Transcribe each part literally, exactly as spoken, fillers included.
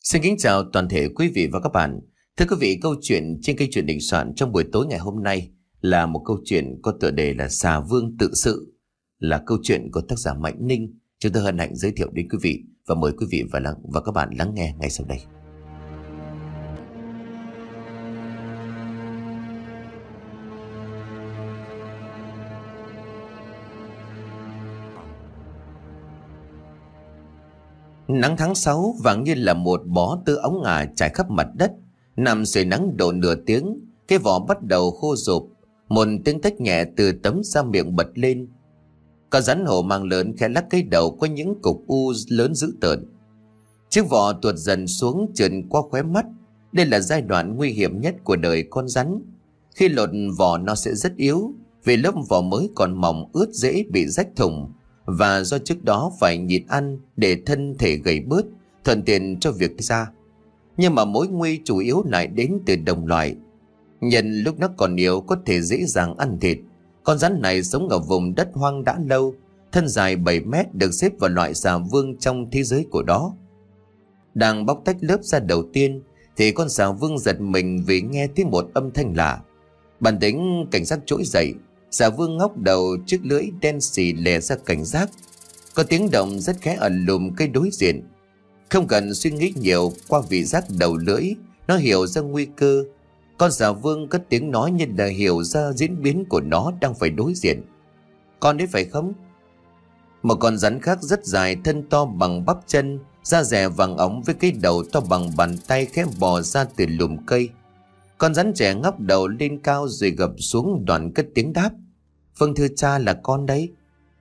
Xin kính chào toàn thể quý vị và các bạn. Thưa quý vị, câu chuyện trên kênh Chuyện Đình Soạn trong buổi tối ngày hôm nay là một câu chuyện có tựa đề là Xà Vương Tự Sự, là câu chuyện của tác giả Mạnh Ninh. Chúng tôi hân hạnh giới thiệu đến quý vị và mời quý vị và, và các bạn lắng nghe ngay sau đây. Nắng tháng sáu vàng như là một bó tơ óng ả trải khắp mặt đất. Nằm dưới nắng độ nửa tiếng, cái vỏ bắt đầu khô rụp. Một tiếng tách nhẹ từ tấm da miệng bật lên. Con rắn hổ mang lớn khẽ lắc cái đầu có những cục u lớn dữ tợn. Chiếc vỏ tuột dần xuống trườn qua khóe mắt. Đây là giai đoạn nguy hiểm nhất của đời con rắn. Khi lột vỏ nó sẽ rất yếu, vì lớp vỏ mới còn mỏng ướt dễ bị rách thủng. Và do trước đó phải nhịn ăn để thân thể gầy bớt, thuận tiện cho việc ra. Nhưng mà mối nguy chủ yếu lại đến từ đồng loại. Nhân lúc nó còn yếu có thể dễ dàng ăn thịt. Con rắn này sống ở vùng đất hoang đã lâu, thân dài bảy mét, được xếp vào loại xà vương trong thế giới của nó. Đang bóc tách lớp da đầu tiên thì con xà vương giật mình vì nghe thấy một âm thanh lạ. Bản tính cảnh giác trỗi dậy, xà vương ngóc đầu, chiếc lưỡi đen xì lè ra cảnh giác. Có tiếng động rất khẽ ở lùm cây đối diện. Không cần suy nghĩ nhiều, qua vị giác đầu lưỡi nó hiểu ra nguy cơ. Con xà vương cất tiếng nói như là hiểu ra diễn biến của nó đang phải đối diện. Con đấy phải không? Một con rắn khác rất dài, thân to bằng bắp chân, da dẻ vàng óng với cái đầu to bằng bàn tay khẽ bò ra từ lùm cây. Con rắn trẻ ngóc đầu lên cao rồi gập xuống, đoạn cất tiếng đáp: "Vâng thưa cha, là con đấy."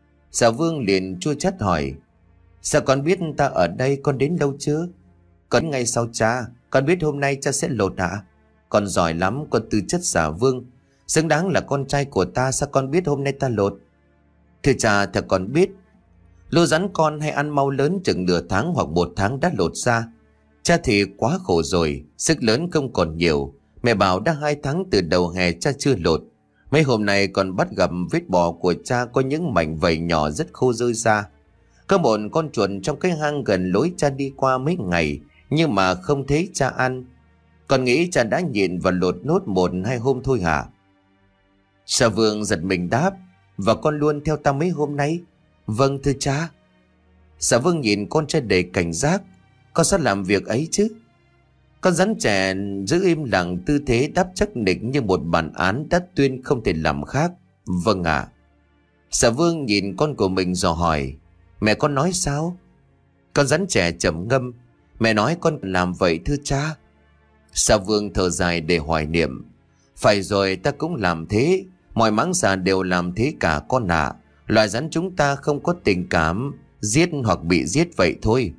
Xà vương liền chua chát hỏi: "Sao con biết ta ở đây, con đến lâu chưa?" "Con ngay sau cha, con biết hôm nay cha sẽ lột hả?" "Con giỏi lắm, con tư chất xà vương, xứng đáng là con trai của ta, sao con biết hôm nay ta lột?" "Thưa cha, thật con biết. Lô rắn con hay ăn mau lớn chừng nửa tháng hoặc một tháng đã lột ra. Cha thì quá khổ rồi, sức lớn không còn nhiều. Mẹ bảo đã hai tháng từ đầu hè cha chưa lột. Mấy hôm nay còn bắt gặp vết bò của cha có những mảnh vảy nhỏ rất khô rơi ra. Có một con chuột trong cái hang gần lối cha đi qua mấy ngày, nhưng mà không thấy cha ăn. Con nghĩ cha đã nhịn và lột nốt một hai hôm thôi hả?" Xà vương giật mình đáp: "Và con luôn theo ta mấy hôm nay?" "Vâng thưa cha." Xà vương nhìn con trai đầy cảnh giác: "Con sao làm việc ấy chứ?" Con rắn trẻ giữ im lặng, tư thế đáp chắc nịch như một bản án đã tuyên không thể làm khác. "Vâng ạ." Xà vương nhìn con của mình dò hỏi: "Mẹ con nói sao?" Con rắn trẻ trầm ngâm: "Mẹ nói con làm vậy thưa cha." Xà vương thở dài để hoài niệm: "Phải rồi, ta cũng làm thế. Mọi mãng xà đều làm thế cả con ạ. Loài rắn chúng ta không có tình cảm, giết hoặc bị giết vậy thôi."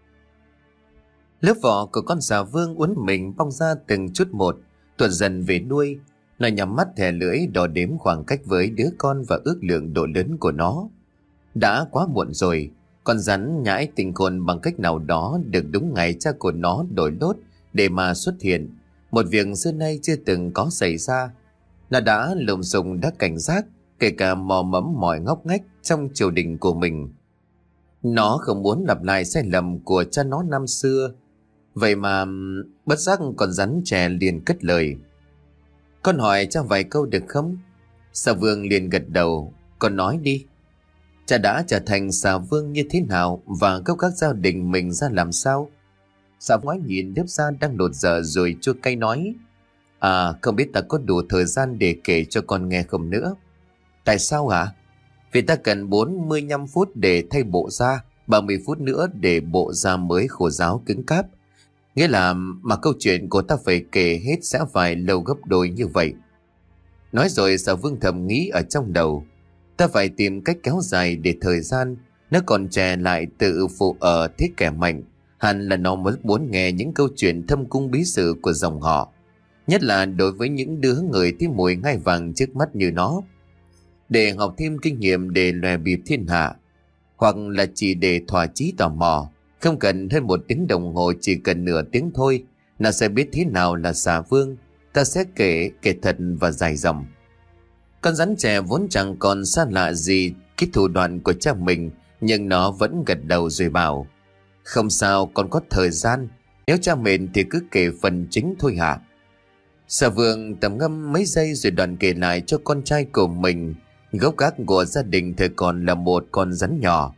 Lớp vỏ của con xà vương uốn mình bong ra từng chút một, tuột dần về đuôi. Nó nhắm mắt thè lưỡi đo đếm khoảng cách với đứa con và ước lượng độ lớn của nó. Đã quá muộn rồi. Con rắn nhãi tình hồn bằng cách nào đó được đúng ngày cha của nó đổi lốt để mà xuất hiện. Một việc xưa nay chưa từng có xảy ra. Nó đã lùng sùng, đã cảnh giác, kể cả mò mẫm mọi ngóc ngách trong triều đình của mình. Nó không muốn lặp lại sai lầm của cha nó năm xưa. Vậy mà bất giác con rắn trẻ liền cất lời: "Con hỏi cha vài câu được không?" Xà vương liền gật đầu: "Con nói đi. Cha đã trở thành xà vương như thế nào và gốc gác gia đình mình ra làm sao?" Xà ngoái nhìn đếp da đang lột dở rồi chua cay nói: "À, không biết ta có đủ thời gian để kể cho con nghe không nữa." "Tại sao hả?" "Vì ta cần bốn mươi lăm phút để thay bộ da, ba mươi phút nữa để bộ da mới khô ráo cứng cáp. Nghĩa là mà câu chuyện của ta phải kể hết sẽ phải lâu gấp đôi như vậy." Nói rồi xà vương thầm nghĩ ở trong đầu: ta phải tìm cách kéo dài để thời gian. Nó còn trẻ lại tự phụ ở thế kẻ mạnh, hẳn là nó mới muốn nghe những câu chuyện thâm cung bí sử của dòng họ, nhất là đối với những đứa người thấy mùi ngai vàng trước mắt như nó, để học thêm kinh nghiệm để lòe bịp thiên hạ, hoặc là chỉ để thỏa chí tò mò. Không cần hơn một tiếng đồng hồ, chỉ cần nửa tiếng thôi, nó sẽ biết thế nào là xà vương. Ta sẽ kể, kể thật và dài dòng. Con rắn trẻ vốn chẳng còn xa lạ gì cái thủ đoạn của cha mình, nhưng nó vẫn gật đầu rồi bảo: "Không sao, còn có thời gian. Nếu cha mệt thì cứ kể phần chính thôi hả? Sở Vương trầm ngâm mấy giây rồi đoạn kể lại cho con trai của mình gốc gác của gia đình thời còn là một con rắn nhỏ.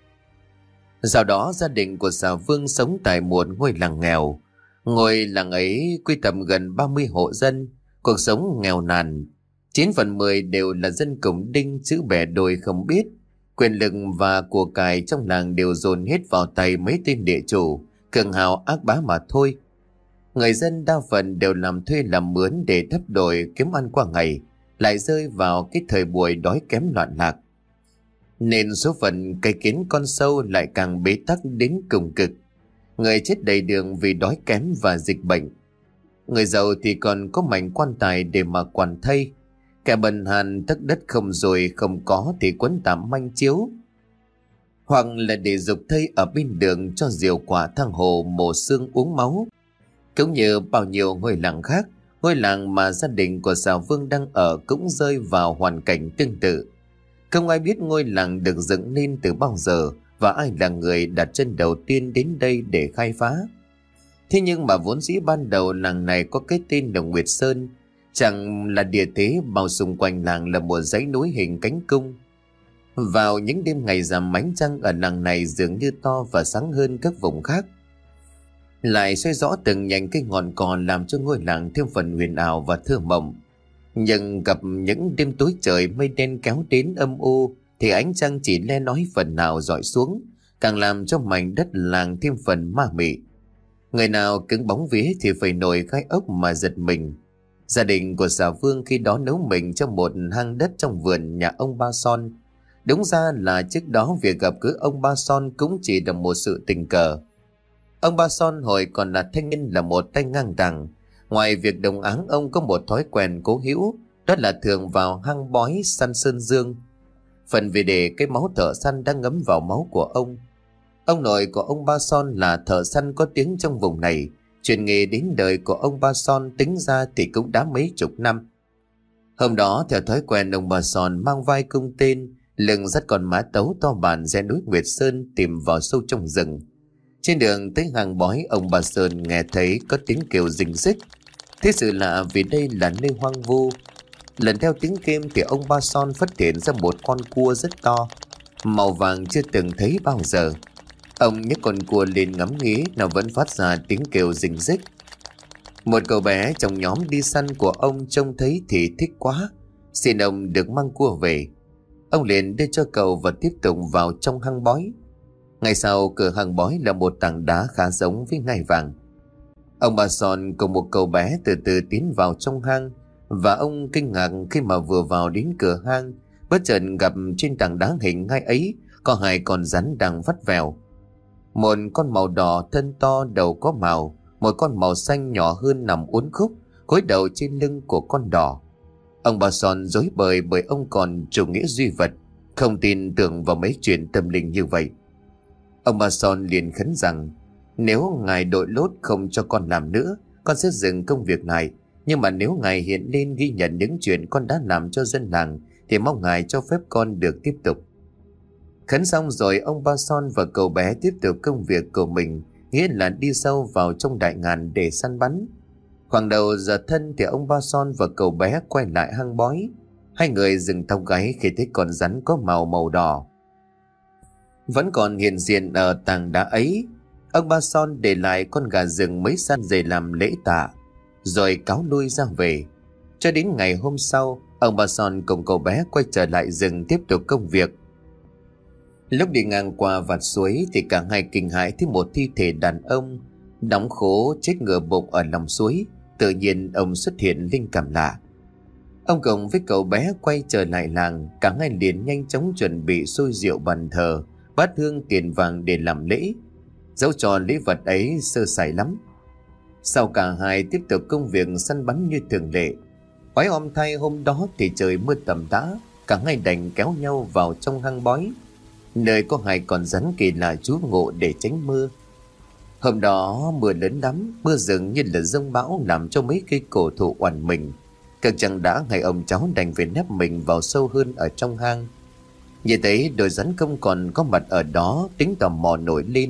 Sau đó gia đình của Sở Vương sống tại một ngôi làng nghèo. Ngôi làng ấy quy tầm gần ba mươi hộ dân, cuộc sống nghèo nàn. chín phần mười đều là dân cổng đinh chữ bẻ đôi không biết. Quyền lực và của cải trong làng đều dồn hết vào tay mấy tên địa chủ, cường hào ác bá mà thôi. Người dân đa phần đều làm thuê làm mướn để đắp đổi kiếm ăn qua ngày, lại rơi vào cái thời buổi đói kém loạn lạc. Nên số phận cây kiến con sâu lại càng bế tắc đến cùng cực. Người chết đầy đường vì đói kém và dịch bệnh. Người giàu thì còn có mảnh quan tài để mà quản thây. Kẻ bần hàn tất đất không rồi không có thì quấn tạm manh chiếu, hoặc là để dục thây ở bên đường cho diều quả thang hồ mổ xương uống máu. Cũng như bao nhiêu ngôi làng khác, ngôi làng mà gia đình của Sở Vương đang ở cũng rơi vào hoàn cảnh tương tự. Không ai biết ngôi làng được dựng nên từ bao giờ và ai là người đặt chân đầu tiên đến đây để khai phá. Thế nhưng mà vốn dĩ ban đầu làng này có cái tên là Nguyệt Sơn, chẳng là địa thế bao xung quanh làng là một dãy núi hình cánh cung. Vào những đêm ngày rằm ánh trăng ở làng này dường như to và sáng hơn các vùng khác, lại xoay rõ từng nhành cây ngọn cò làm cho ngôi làng thêm phần huyền ảo và thơ mộng. Nhưng gặp những đêm tối trời mây đen kéo đến âm u thì ánh trăng chỉ le lói phần nào dọi xuống, càng làm cho mảnh đất làng thêm phần ma mị. Người nào cứng bóng vía thì phải nổi gai ốc mà giật mình. Gia đình của Sở Vương khi đó nấu mình trong một hang đất trong vườn nhà ông Ba Son. Đúng ra là trước đó việc gặp gỡ ông Ba Son cũng chỉ là một sự tình cờ. Ông Ba Son hồi còn là thanh niên là một tay ngang tàng. Ngoài việc đồng áng, ông có một thói quen cố hữu, đó là thường vào hang bói săn sơn dương. Phần vì để cái máu thợ săn đang ngấm vào máu của ông. Ông nội của ông Ba Son là thợ săn có tiếng trong vùng này. Truyền nghề đến đời của ông Ba Son tính ra thì cũng đã mấy chục năm. Hôm đó theo thói quen, ông Ba Son mang vai cung tên, lưng dắt con mã tấu to bản rẽ núi Nguyệt Sơn tìm vào sâu trong rừng. Trên đường tới hang bói, ông Ba Sơn nghe thấy có tiếng kêu rình rích. Thế sự lạ vì đây là nơi hoang vu. Lần theo tiếng kêu thì ông Ba Son phát hiện ra một con cua rất to, màu vàng chưa từng thấy bao giờ. Ông nhấc con cua lên ngắm nghía, nó vẫn phát ra tiếng kêu rình rích. Một cậu bé trong nhóm đi săn của ông trông thấy thì thích quá, xin ông được mang cua về. Ông liền đưa cho cậu và tiếp tục vào trong hang bói. Ngay sau cửa hang bói là một tảng đá khá giống với ngai vàng. Ông Ba Son cùng một cậu bé từ từ tiến vào trong hang, và ông kinh ngạc khi mà vừa vào đến cửa hang, bất chợt gặp trên tảng đá hình ngai ấy có hai con rắn đang vắt vèo. Một con màu đỏ thân to đầu có màu, một con màu xanh nhỏ hơn nằm uốn khúc gối đầu trên lưng của con đỏ. Ông Ba Son rối bời bởi ông còn chủ nghĩa duy vật, không tin tưởng vào mấy chuyện tâm linh như vậy. Ông Ba Son liền khấn rằng nếu ngài đội lốt không cho con làm nữa, con sẽ dừng công việc này. Nhưng mà nếu ngài hiện lên ghi nhận những chuyện con đã làm cho dân làng thì mong ngài cho phép con được tiếp tục. Khấn xong rồi, ông Ba Son và cậu bé tiếp tục công việc của mình, nghĩa là đi sâu vào trong đại ngàn để săn bắn. Khoảng đầu giờ thân thì ông Ba Son và cậu bé quay lại hang bói. Hai người dừng tóc gáy khi thấy con rắn có màu màu đỏ vẫn còn hiện diện ở tảng đá ấy. Ông Ba Son để lại con gà rừng mới săn về làm lễ tạ, rồi cáo lui ra về. Cho đến ngày hôm sau, ông Ba Son cùng cậu bé quay trở lại rừng tiếp tục công việc. Lúc đi ngang qua vạt suối thì cả hai kinh hãi thấy một thi thể đàn ông đóng khố chết ngửa bụng ở lòng suối. Tự nhiên ông xuất hiện linh cảm lạ. Ông cùng với cậu bé quay trở lại làng, cả hai liền nhanh chóng chuẩn bị xôi rượu bàn thờ, bát hương tiền vàng để làm lễ. Dẫu cho lễ vật ấy sơ sài lắm. Sau cả hai tiếp tục công việc săn bắn như thường lệ. Oái om thay hôm đó thì trời mưa tầm tã, cả hai đành kéo nhau vào trong hang bói, nơi có hai con rắn kỳ lạ trú ngụ để tránh mưa. Hôm đó mưa lớn lắm, mưa dường như là giông bão làm cho mấy cây cổ thụ oằn mình. Cực chẳng đã ngày ông cháu đành phải nép mình vào sâu hơn ở trong hang. Như thế đôi rắn không còn có mặt ở đó, tính tò mò nổi lên.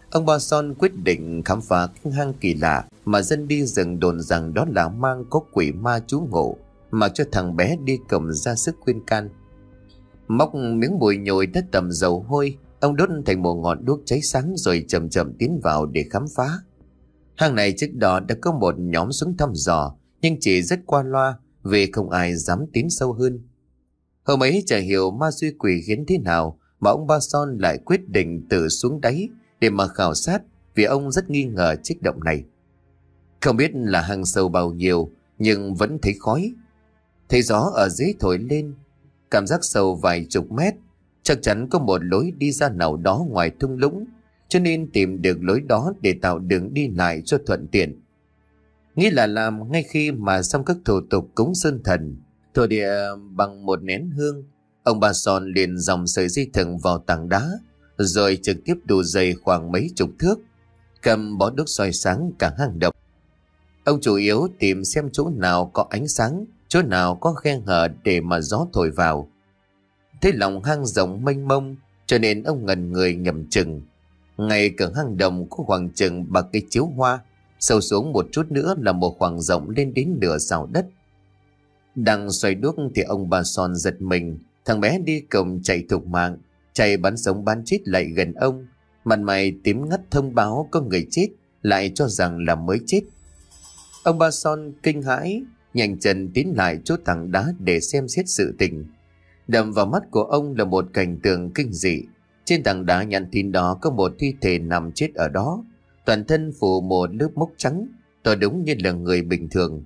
Ông Ba Son quyết định khám phá cái hang kỳ lạ mà dân đi rừng đồn rằng đó là mang có quỷ ma trú ngụ, mặc cho thằng bé đi cầm ra sức khuyên can. Móc miếng bùi nhồi đất tầm dầu hôi, ông đốt thành một ngọn đuốc cháy sáng rồi chậm chậm tiến vào để khám phá. Hang này trước đó đã có một nhóm xuống thăm dò, nhưng chỉ rất qua loa vì không ai dám tiến sâu hơn. Hôm ấy chả hiểu ma duy quỷ khiến thế nào mà ông Ba Son lại quyết định tự xuống đáy để mà khảo sát, vì ông rất nghi ngờ chiếc động này. Không biết là hang sâu bao nhiêu nhưng vẫn thấy khói. Thấy gió ở dưới thổi lên, cảm giác sâu vài chục mét, chắc chắn có một lối đi ra nào đó ngoài thung lũng, cho nên tìm được lối đó để tạo đường đi lại cho thuận tiện. Nghĩ là làm ngay khi mà xong các thủ tục cúng sơn thần, thổ địa bằng một nén hương, ông Ba Son liền dòng sợi dây thừng vào tảng đá, rồi trực tiếp đu dây khoảng mấy chục thước, cầm bó đuốc soi sáng cả hang động. Ông chủ yếu tìm xem chỗ nào có ánh sáng, chỗ nào có khe hở để mà gió thổi vào. Thế lòng hang rộng mênh mông, cho nên ông ngần người nhầm chừng. Ngay cửa hang động có khoảng chừng ba cây chiếu hoa, sâu xuống một chút nữa là một khoảng rộng lên đến nửa sào đất. Đang xoay đuốc thì ông Ba Son giật mình, thằng bé đi cổng chạy thục mạng, chạy bắn sống bắn chết lại gần ông, mặt mày tím ngắt thông báo có người chết, lại cho rằng là mới chết. Ông Ba Son kinh hãi, nhanh chân tiến lại chỗ tảng đá để xem xét sự tình. Đập vào mắt của ông là một cảnh tượng kinh dị. Trên tảng đá nhăn tin đó có một thi thể nằm chết ở đó, toàn thân phủ một lớp mốc trắng, tỏ đúng như là người bình thường.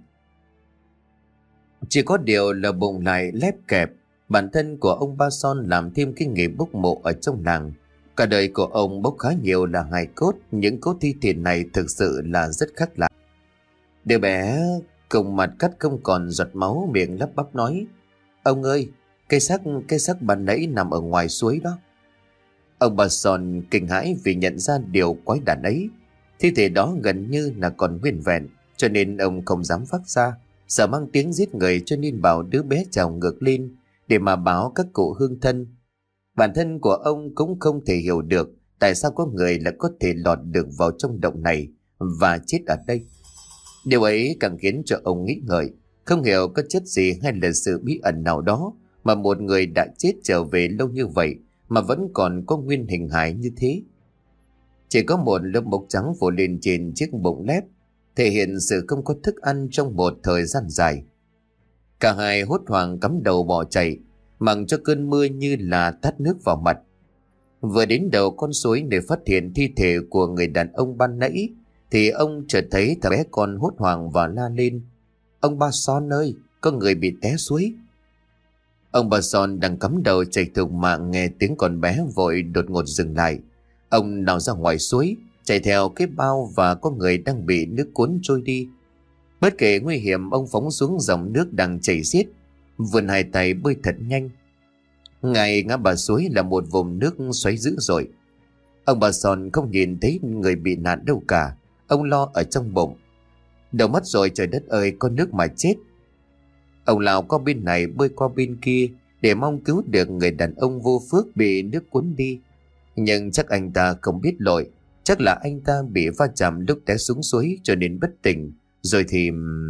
Chỉ có điều là bụng lại lép kẹp. Bản thân của ông Ba Son làm thêm cái nghề bốc mộ ở trong làng. Cả đời của ông bốc khá nhiều là hài cốt, những cốt thi thể này thực sự là rất khác lạ. Đứa bé cùng mặt cắt không còn giọt máu, miệng lắp bắp nói: "Ông ơi, cây xác cây xác ban nãy nằm ở ngoài suối đó." Ông Ba Son kinh hãi vì nhận ra điều quái đản ấy. Thi thể đó gần như là còn nguyên vẹn, cho nên ông không dám phát ra, sợ mang tiếng giết người, cho nên bảo đứa bé trèo ngược lên để mà báo các cụ hương thân. Bản thân của ông cũng không thể hiểu được tại sao có người lại có thể lọt được vào trong động này và chết ở đây. Điều ấy càng khiến cho ông nghĩ ngợi, không hiểu có chất gì hay là sự bí ẩn nào đó mà một người đã chết trở về lâu như vậy mà vẫn còn có nguyên hình hài như thế. Chỉ có một lớp mốc trắng phủ lên trên chiếc bụng lép, thể hiện sự không có thức ăn trong một thời gian dài. Cả hai hốt hoảng cắm đầu bỏ chạy, mặc cho cơn mưa như là tát nước vào mặt. Vừa đến đầu con suối để phát hiện thi thể của người đàn ông ban nãy, thì ông chợt thấy thằng bé con hốt hoảng và la lên: "Ông Ba Son ơi, có người bị té suối." Ông Ba Son đang cắm đầu chạy thục mạng, nghe tiếng con bé vội đột ngột dừng lại. Ông lao ra ngoài suối, chạy theo cái bao và có người đang bị nước cuốn trôi đi. Bất kể nguy hiểm, ông phóng xuống dòng nước đang chảy xiết, vươn hai tay bơi thật nhanh. Ngay ngã ba suối là một vùng nước xoáy dữ dội. Ông Ba Son không nhìn thấy người bị nạn đâu cả. Ông lo ở trong bụng: "Đâu mất rồi, trời đất ơi, con nước mà chết." Ông lao qua bên này bơi qua bên kia để mong cứu được người đàn ông vô phước bị nước cuốn đi. Nhưng chắc anh ta không biết lội, chắc là anh ta bị va chạm lúc té xuống suối cho nên bất tỉnh. Rồi thì...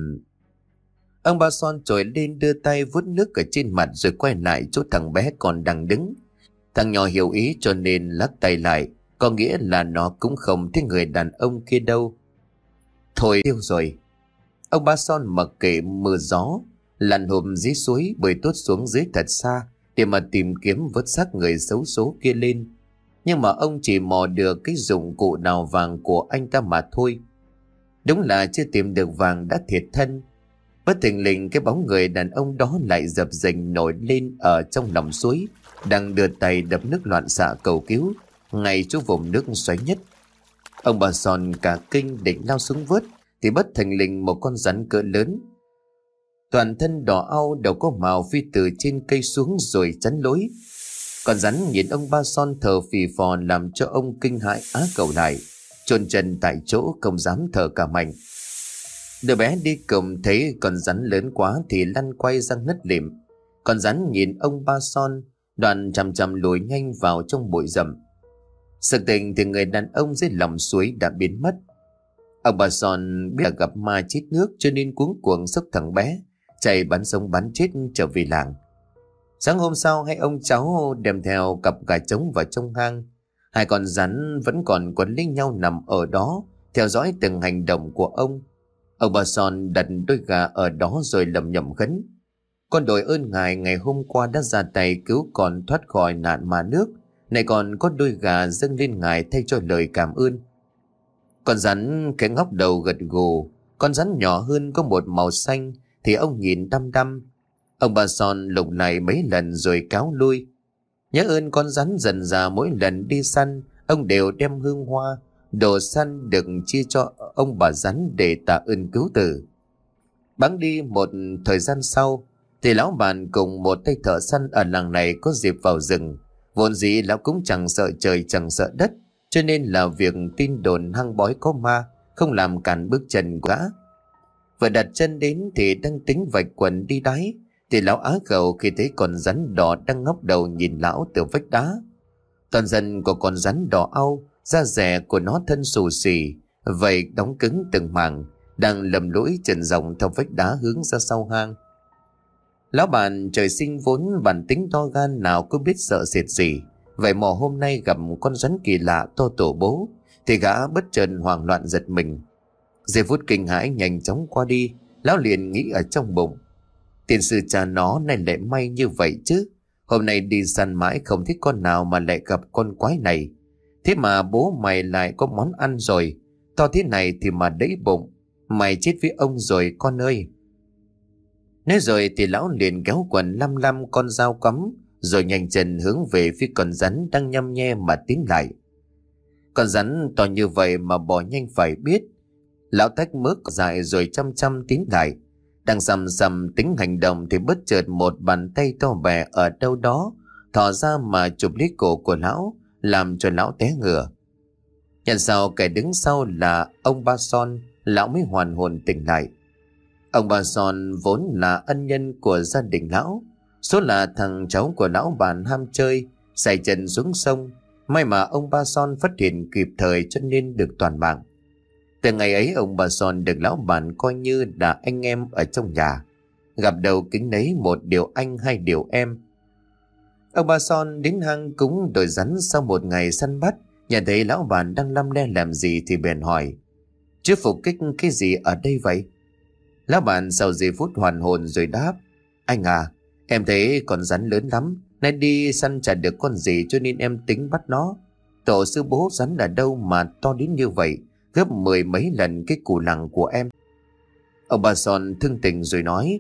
Ông Ba Son trồi lên đưa tay vuốt nước ở trên mặt rồi quay lại chỗ thằng bé còn đang đứng. Thằng nhỏ hiểu ý cho nên lắc tay lại, có nghĩa là nó cũng không thấy người đàn ông kia đâu. Thôi tiêu rồi. Ông Ba Son mặc kệ mưa gió, lặn hùm dưới suối bơi tốt xuống dưới thật xa để mà tìm kiếm vớt xác người xấu số kia lên. Nhưng mà ông chỉ mò được cái dụng cụ đào vàng của anh ta mà thôi. Đúng là chưa tìm được vàng đã thiệt thân. Bất thình lình cái bóng người đàn ông đó lại dập dềnh nổi lên ở trong lòng suối, đang đưa tay đập nước loạn xạ cầu cứu ngay chỗ vùng nước xoáy nhất. Ông Ba Son cả kinh định lao xuống vớt thì bất thình lình một con rắn cỡ lớn, toàn thân đỏ au, đầu có màu, phi từ trên cây xuống rồi chắn lối. Con rắn nhìn ông Ba Son thở phì phò làm cho ông kinh hãi á cầu lại, chôn chân tại chỗ không dám thở cả mạnh. Đứa bé đi cùng thấy con rắn lớn quá thì lăn quay răng nứt lịm. Con rắn nhìn ông Ba Son, đoạn chằm chằm lùi nhanh vào trong bụi rậm. Sự tình thì người đàn ông dưới lòng suối đã biến mất. Ông bà Son biết là gặp ma chết nước cho nên cuống cuồng xốc thằng bé, chạy bắn sống bắn chết trở về làng. Sáng hôm sau, hai ông cháu đem theo cặp gà trống vào trong hang. Hai con rắn vẫn còn quấn lấy nhau nằm ở đó, theo dõi từng hành động của ông. Ông bà Son đặt đôi gà ở đó rồi lầm nhầm khấn: con đội ơn ngài ngày hôm qua đã ra tay cứu con thoát khỏi nạn ma nước, này còn có đôi gà dâng lên ngài thay cho lời cảm ơn. Con rắn cái ngóc đầu gật gù. Con rắn nhỏ hơn có một màu xanh thì ông nhìn đăm đăm. Ông bà Son lục lại mấy lần rồi cáo lui. Nhớ ơn con rắn dần ra, mỗi lần đi săn ông đều đem hương hoa, đồ săn được chia cho ông bà rắn để tạ ơn cứu tử. Bẵng đi một thời gian sau thì lão bàn cùng một tay thợ săn ở làng này có dịp vào rừng. Vốn dĩ lão cũng chẳng sợ trời chẳng sợ đất, cho nên là việc tin đồn hang bói có ma không làm cản bước chân của gã. Vừa đặt chân đến thì đang tính vạch quần đi đáy thì lão á khẩu khi thấy con rắn đỏ đang ngóc đầu nhìn lão từ vách đá. Toàn thân của con rắn đỏ au, da rẻ của nó thân xù xì, vậy đóng cứng từng mảng, đang lầm lũi trần rộng theo vách đá hướng ra sau hang. Lão bàn trời sinh vốn bản tính to gan, nào có biết sợ sệt gì. Vậy mà hôm nay gặp con rắn kỳ lạ to tổ bố thì gã bất chợt hoảng loạn giật mình. Giây phút kinh hãi nhanh chóng qua đi, lão liền nghĩ ở trong bụng: tiền sư cha nó này lại may như vậy chứ. Hôm nay đi săn mãi không thích con nào mà lại gặp con quái này. Thế mà bố mày lại có món ăn rồi, to thế này thì mà đẫy bụng. Mày chết với ông rồi con ơi. Nói rồi thì lão liền kéo quần lăm lăm con dao cắm, rồi nhanh chân hướng về phía con rắn đang nhăm nhe mà tiến lại. Con rắn to như vậy mà bò nhanh phải biết. Lão tách mớ dài rồi chăm chăm tiến lại. Đang sầm sầm tính hành động thì bất chợt một bàn tay to bè ở đâu đó thò ra mà chụp lấy cổ của lão, làm cho lão té ngửa. Nhận sau kẻ đứng sau là ông Ba Son, lão mới hoàn hồn tỉnh lại. Ông Ba Son vốn là ân nhân của gia đình lão, số là thằng cháu của lão bàn ham chơi, xài chân xuống sông. May mà ông Ba Son phát hiện kịp thời cho nên được toàn mạng. Từ ngày ấy ông Ba Son được lão bàn coi như là anh em ở trong nhà, gặp đầu kính nấy một điều anh hai điều em. Ông Ba Son đến hang cúng đồi rắn sau một ngày săn bắt, nhận thấy lão bàn đang lăm le làm gì thì bèn hỏi: chứ phục kích cái gì ở đây vậy? Lão bàn sau giây phút hoàn hồn rồi đáp: anh à, em thấy con rắn lớn lắm, nay đi săn chả được con gì cho nên em tính bắt nó. Tổ sư bố rắn ở đâu mà to đến như vậy, gấp mười mấy lần cái củ lằng của em. Ông Ba Son thương tình rồi nói: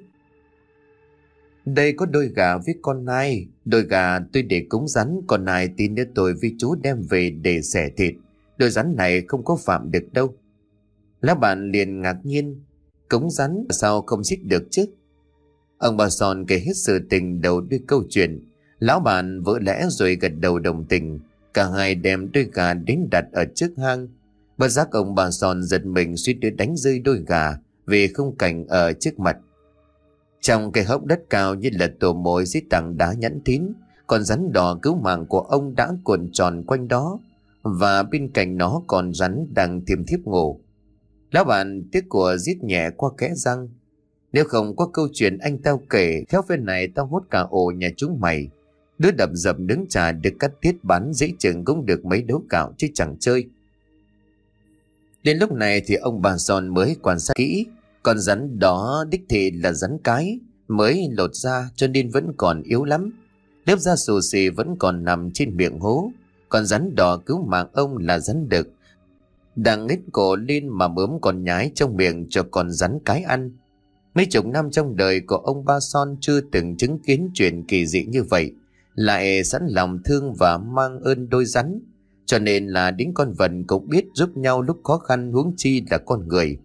đây có đôi gà với con nai. Đôi gà tôi để cúng rắn, còn nai tin nữa tôi với chú đem về để xẻ thịt. Đôi rắn này không có phạm được đâu. Lão bạn liền ngạc nhiên: cúng rắn sao không giết được chứ? Ông Ba Son kể hết sự tình đầu đuôi câu chuyện. Lão bạn vỡ lẽ rồi gật đầu đồng tình. Cả hai đem đôi gà đến đặt ở trước hang. Bất giác ông Ba Son giật mình suýt nữa đánh rơi đôi gà vì khung cảnh ở trước mặt. Trong cái hốc đất cao như là tổ mồi dưới tảng đá nhẵn thín, con rắn đỏ cứu mạng của ông đã cuộn tròn quanh đó, và bên cạnh nó còn rắn đang thiêm thiếp ngủ. Lão bạn tiếc của giết nhẹ qua kẽ răng: nếu không có câu chuyện anh tao kể, khéo bên này tao hốt cả ổ nhà chúng mày. Đứa đập dập đứng trà được cắt tiết bán dễ chừng cũng được mấy đấu cạo chứ chẳng chơi. Đến lúc này thì ông Ba Son mới quan sát kỹ. Con rắn đó đích thị là rắn cái, mới lột ra cho nên vẫn còn yếu lắm. Lớp da xù xì vẫn còn nằm trên miệng hố. Con rắn đỏ cứu mạng ông là rắn đực, đang nghếch cổ lên mà bướm con nhái trong miệng cho con rắn cái ăn. Mấy chục năm trong đời của ông Ba Son chưa từng chứng kiến chuyện kỳ dị như vậy, lại sẵn lòng thương và mang ơn đôi rắn, cho nên là đến con vật cũng biết giúp nhau lúc khó khăn, huống chi là con người.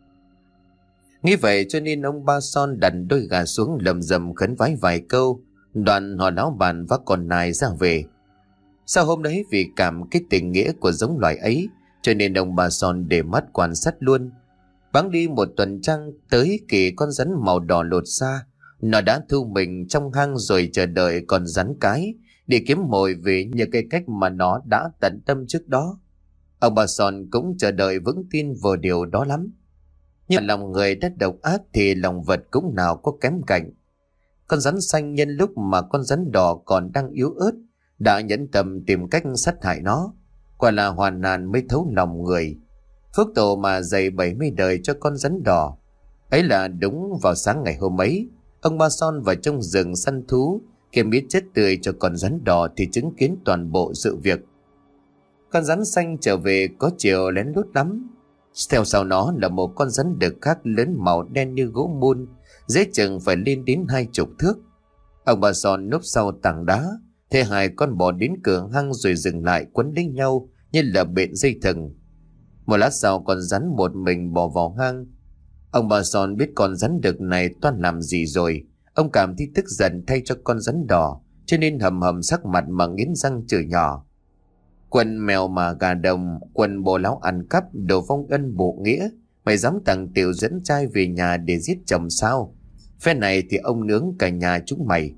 Nghĩ vậy cho nên ông Ba Son đặt đôi gà xuống lầm rầm khấn vái vài câu, đoạn họ lão bàn vác con nai ra về. Sau hôm đấy vì cảm cái tình nghĩa của giống loài ấy, cho nên ông Ba Son để mắt quan sát luôn. Bẵng đi một tuần trăng tới kỳ con rắn màu đỏ lột ra, nó đã thu mình trong hang rồi chờ đợi con rắn cái đi kiếm mồi về như cái cách mà nó đã tận tâm trước đó. Ông bà Son cũng chờ đợi vững tin vào điều đó lắm. Nhưng lòng người đã độc ác thì lòng vật cũng nào có kém cạnh. Con rắn xanh nhân lúc mà con rắn đỏ còn đang yếu ớt đã nhẫn tâm tìm cách sát hại nó. Quả là hoàn nạn mới thấu lòng người. Phước tổ mà dày bảy mươi đời cho con rắn đỏ. Ấy là đúng vào sáng ngày hôm ấy, ông Ba Son vào trong rừng săn thú kiếm biết chết tươi cho con rắn đỏ thì chứng kiến toàn bộ sự việc. Con rắn xanh trở về có chiều lén lút lắm. Theo sau nó là một con rắn đực khác lớn màu đen như gỗ mun, dễ chừng phải lên đến hai chục thước. Ông Ba Son núp sau tảng đá, thế hai con bò đến cửa hang rồi dừng lại quấn lấy nhau như là bện dây thừng. Một lát sau con rắn một mình bò vào hang. Ông Ba Son biết con rắn đực này toan làm gì rồi. Ông cảm thấy tức giận thay cho con rắn đỏ, cho nên hầm hầm sắc mặt mà nghiến răng chửi nhỏ: "Quần mèo mà gà đồng, quần bồ láo ăn cắp, đồ vong ân bộ nghĩa, mày dám tàng tiểu dẫn trai về nhà để giết chồng sao? Phe này thì ông nướng cả nhà chúng mày."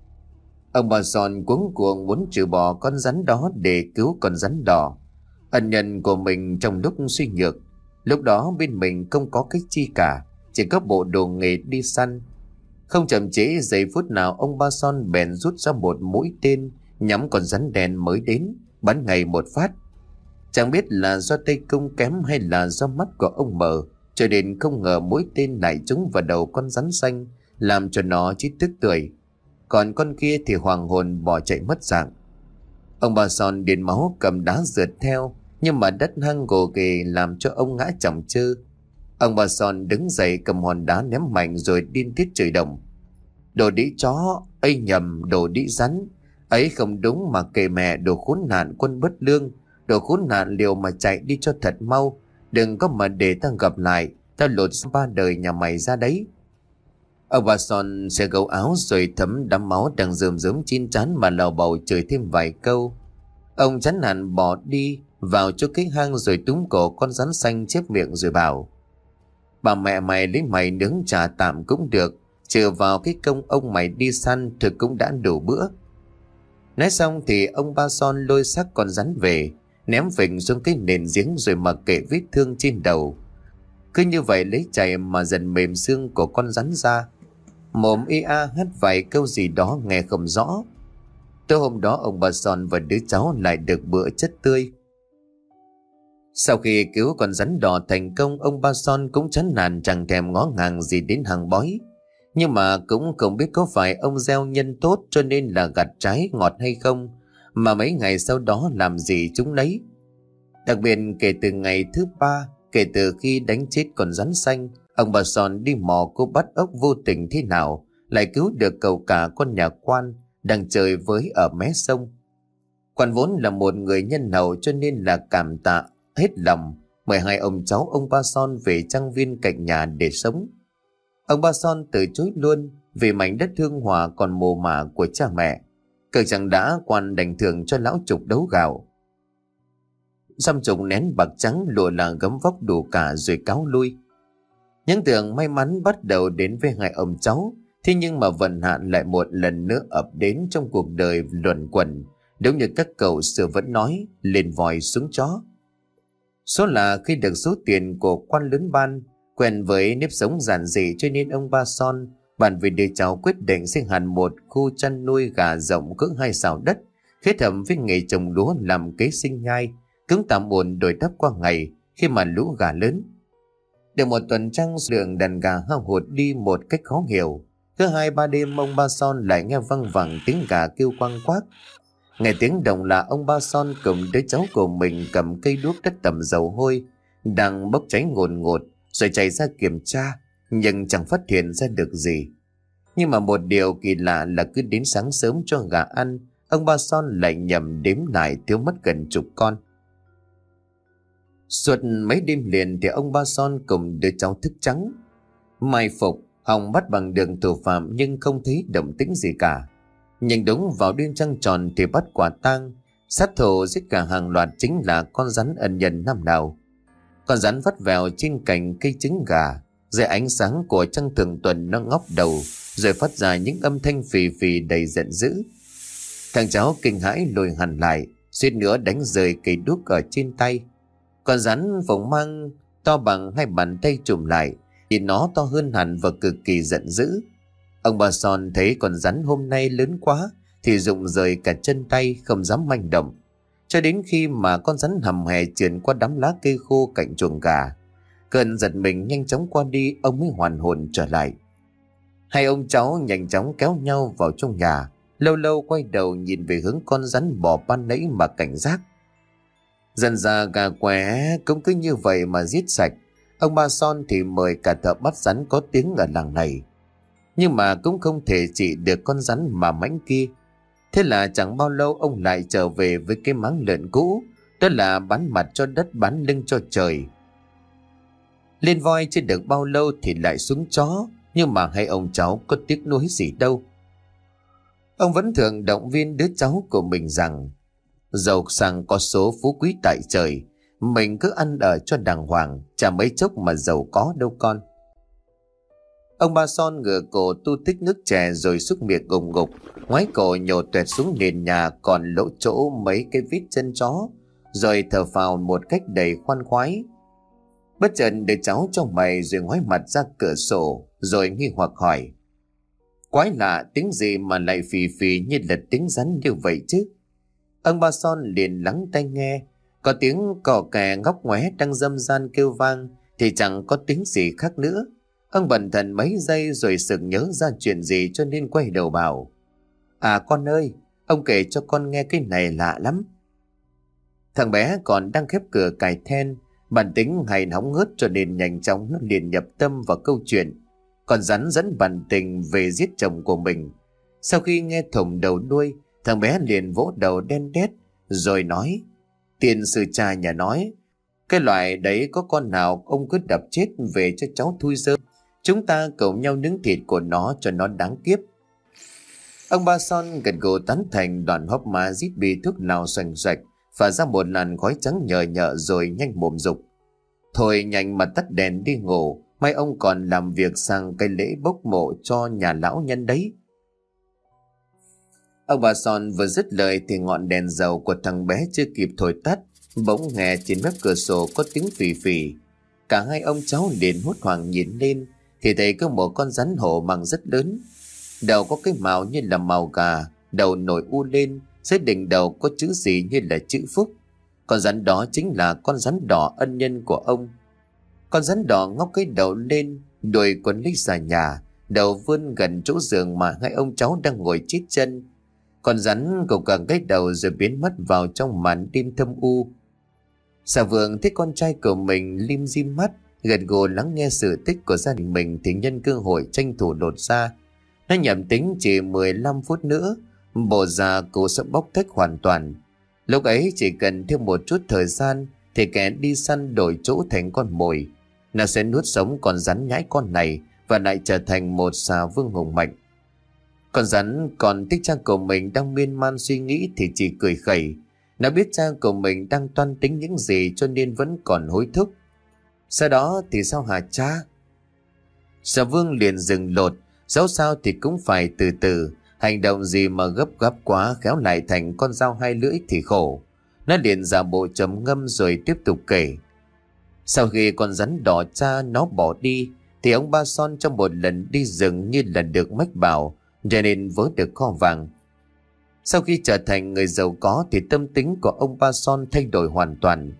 Ông Ba Son cuống cuồng muốn trừ bỏ con rắn đó để cứu con rắn đỏ, ân nhân của mình trong lúc suy nhược. Lúc đó bên mình không có cách chi cả, chỉ có bộ đồ nghề đi săn. Không chậm trễ giây phút nào, ông Ba Son bèn rút ra một mũi tên nhắm con rắn đen mới đến, bắn ngay một phát. Chẳng biết là do tay công kém hay là do mắt của ông mờ, cho nên không ngờ mũi tên lại trúng vào đầu con rắn xanh, làm cho nó chết tức tưởi. Còn con kia thì hoàng hồn bỏ chạy mất dạng. Ông Ba Son điên máu cầm đá rượt theo, nhưng mà đất hang gồ ghề làm cho ông ngã chỏng chơ. Ông Ba Son đứng dậy cầm hòn đá ném mạnh rồi điên tiết chửi đồng: "Đồ đĩ chó, ấy nhầm, đồ đĩ rắn, ấy không đúng mà kệ mẹ, đồ khốn nạn quân bất lương, đồ khốn nạn liều mà chạy đi cho thật mau, đừng có mà để ta gặp lại, ta lột ba đời nhà mày ra đấy." Ông Ba Son xe gấu áo rồi thấm đám máu đang rơm rớm chín trán mà lào bầu chửi thêm vài câu. Ông chán nản bỏ đi vào chỗ cái hang rồi túm cổ con rắn xanh chép miệng rồi bảo: "Bà mẹ mày lấy mày nướng trà tạm cũng được, trừ vào cái công ông mày đi săn thực cũng đã đủ bữa." Nói xong thì ông Ba Son lôi xác con rắn về, ném phình xuống cái nền giếng rồi mặc kệ vết thương trên đầu. Cứ như vậy lấy chày mà dần mềm xương của con rắn ra. Mồm ia hét vài câu gì đó nghe không rõ. Tối hôm đó ông Ba Son và đứa cháu lại được bữa chất tươi. Sau khi cứu con rắn đỏ thành công, ông Ba Son cũng chán nản chẳng thèm ngó ngàng gì đến hàng bói. Nhưng mà cũng không biết có phải ông gieo nhân tốt cho nên là gặt trái ngọt hay không, mà mấy ngày sau đó làm gì chúng nấy. Đặc biệt kể từ ngày thứ ba, kể từ khi đánh chết con rắn xanh, ông Ba Son đi mò cô bắt ốc vô tình thế nào lại cứu được cậu cả con nhà quan đang chơi với ở mé sông. Quan vốn là một người nhân hậu cho nên là cảm tạ hết lòng mời hai ông cháu ông Ba Son về trang viên cạnh nhà để sống. Ông Ba Son từ chối luôn vì mảnh đất hương hòa còn mồ mả của cha mẹ. Cậu chẳng đã quan đành thưởng cho lão Trục đấu gạo. Xăm Trục nén bạc trắng lụa là gấm vóc đủ cả rồi cáo lui. Những tưởng may mắn bắt đầu đến với hai ông cháu, thế nhưng mà vận hạn lại một lần nữa ập đến trong cuộc đời luẩn quẩn, đúng như các cậu xưa vẫn nói, lên vòi xuống chó. Số là khi được số tiền của quan lớn ban, quen với nếp sống giản dị cho nên ông Ba Son bàn với đứa cháu quyết định xây hẳn một khu chăn nuôi gà rộng cỡ hai sào đất, kết hợp với nghề trồng lúa làm kế sinh nhai, cứng tạm ổn đổi đắp qua ngày khi mà lũ gà lớn. Được một tuần trăng, lượng đàn gà hao hụt đi một cách khó hiểu. Cứ hai ba đêm ông Ba Son lại nghe văng vẳng tiếng gà kêu quang quác. Nghe tiếng động là ông Ba Son cùng đứa cháu của mình cầm cây đuốc đất tẩm dầu hôi đang bốc cháy ngồn ngột rồi chạy ra kiểm tra, nhưng chẳng phát hiện ra được gì. Nhưng mà một điều kỳ lạ là cứ đến sáng sớm cho gà ăn, ông Ba Son lại nhầm đếm lại thiếu mất gần chục con. Suốt mấy đêm liền thì ông Ba Son cùng đứa cháu thức trắng, mai phục hòng bắt bằng được thủ phạm nhưng không thấy động tĩnh gì cả. Nhưng đúng vào đêm trăng tròn thì bắt quả tang sát thủ giết cả hàng loạt chính là con rắn ân nhân năm nào. Con rắn vắt vèo trên cành cây trứng gà, dưới ánh sáng của trăng thường tuần nó ngóc đầu rồi phát ra những âm thanh phì phì đầy giận dữ. Thằng cháu kinh hãi lùi hẳn lại, suýt nữa đánh rơi cây đuốc ở trên tay. Con rắn vòng mang to bằng hai bàn tay chùm lại thì nó to hơn hẳn và cực kỳ giận dữ. Ông Ba Son thấy con rắn hôm nay lớn quá thì rụng rời cả chân tay, không dám manh động, cho đến khi mà con rắn hầm hè trườn qua đám lá cây khô cạnh chuồng gà. Cơn giật mình nhanh chóng qua đi, ông mới hoàn hồn trở lại. Hai ông cháu nhanh chóng kéo nhau vào trong nhà, lâu lâu quay đầu nhìn về hướng con rắn bò ban nãy mà cảnh giác. Dần ra gà què cũng cứ như vậy mà giết sạch. Ông Ba Son thì mời cả thợ bắt rắn có tiếng ở làng này, nhưng mà cũng không thể trị được con rắn mà mãnh kia. Thế là chẳng bao lâu ông lại trở về với cái máng lợn cũ, đó là bán mặt cho đất bán lưng cho trời. Lên voi chưa được bao lâu thì lại xuống chó, nhưng mà hai ông cháu có tiếc nuối gì đâu. Ông vẫn thường động viên đứa cháu của mình rằng giàu sang có số phú quý tại trời, mình cứ ăn ở cho đàng hoàng, chả mấy chốc mà giàu có đâu con. Ông Ba Son ngửa cổ tu tích nước chè rồi xúc miệng gùng ngục, ngoái cổ nhổ toẹt xuống nền nhà còn lỗ chỗ mấy cái vít chân chó, rồi thở phào một cách đầy khoan khoái. Bất chợt đứa cháu trong mày rồi ngoái mặt ra cửa sổ, rồi nghi hoặc hỏi: quái lạ, tiếng gì mà lại phì phì như là tiếng rắn như vậy chứ? Ông Ba Son liền lắng tai nghe, có tiếng cò kè ngóc ngoé đang râm ran kêu vang thì chẳng có tiếng gì khác nữa. Ông bần thần mấy giây rồi sực nhớ ra chuyện gì cho nên quay đầu bảo: à con ơi, ông kể cho con nghe cái này lạ lắm. Thằng bé còn đang khép cửa cài then, bản tính hay nóng ngớt cho nên nhanh chóng nó liền nhập tâm vào câu chuyện. Con rắn dẫn bản tình về giết chồng của mình. Sau khi nghe thủng đầu đuôi, thằng bé liền vỗ đầu đen đét rồi nói: tiền sư cha nhà nói, cái loại đấy có con nào ông cứ đập chết về cho cháu thui rơm. Chúng ta cầu nhau nướng thịt của nó cho nó đáng kiếp. Ông Ba Son gật gù tán thành, đoàn hốc má rít bì thuốc lào xoành xoạch, phả ra một làn khói trắng nhờ nhợ rồi nhanh mồm dục: thôi nhanh mà tắt đèn đi ngủ, mai ông còn làm việc sang cái lễ bốc mộ cho nhà lão nhân đấy. Ông Ba Son vừa dứt lời thì ngọn đèn dầu của thằng bé chưa kịp thổi tắt, bỗng nghe trên mép cửa sổ có tiếng phì phì. Cả hai ông cháu liền hốt hoảng nhìn lên thì thấy có một con rắn hổ mang rất lớn, đầu có cái mào như là mào gà, đầu nổi u lên, dưới đỉnh đầu có chữ gì như là chữ phúc. Con rắn đó chính là con rắn đỏ ân nhân của ông. Con rắn đỏ ngóc cái đầu lên, đuôi quấn lấy xà nhà, đầu vươn gần chỗ giường mà hai ông cháu đang ngồi chít chân. Con rắn gục cả cái đầu rồi biến mất vào trong màn đêm thâm u. Xà Vượng thấy con trai của mình lim dim mắt, gật gù lắng nghe sự tích của gia đình mình thì nhân cơ hội tranh thủ đột ra. Nó nhầm tính chỉ mười lăm phút nữa, bộ già cô sẽ bóc tách hoàn toàn. Lúc ấy chỉ cần thêm một chút thời gian thì kẻ đi săn đổi chỗ thành con mồi. Nó sẽ nuốt sống con rắn nhãi con này và lại trở thành một xà vương hùng mạnh. Con rắn còn thích cha của mình đang miên man suy nghĩ thì chỉ cười khẩy. Nó biết cha của mình đang toan tính những gì cho nên vẫn còn hối thúc. Sau đó thì sao hả cha? Xà vương liền dừng lột, dẫu sao thì cũng phải từ từ. Hành động gì mà gấp gáp quá khéo lại thành con dao hai lưỡi thì khổ. Nó liền giả bộ trầm ngâm rồi tiếp tục kể. Sau khi con rắn đỏ cha nó bỏ đi thì ông Ba Son trong một lần đi rừng như là được mách bảo, cho nên vớ được kho vàng. Sau khi trở thành người giàu có thì tâm tính của ông Ba Son thay đổi hoàn toàn.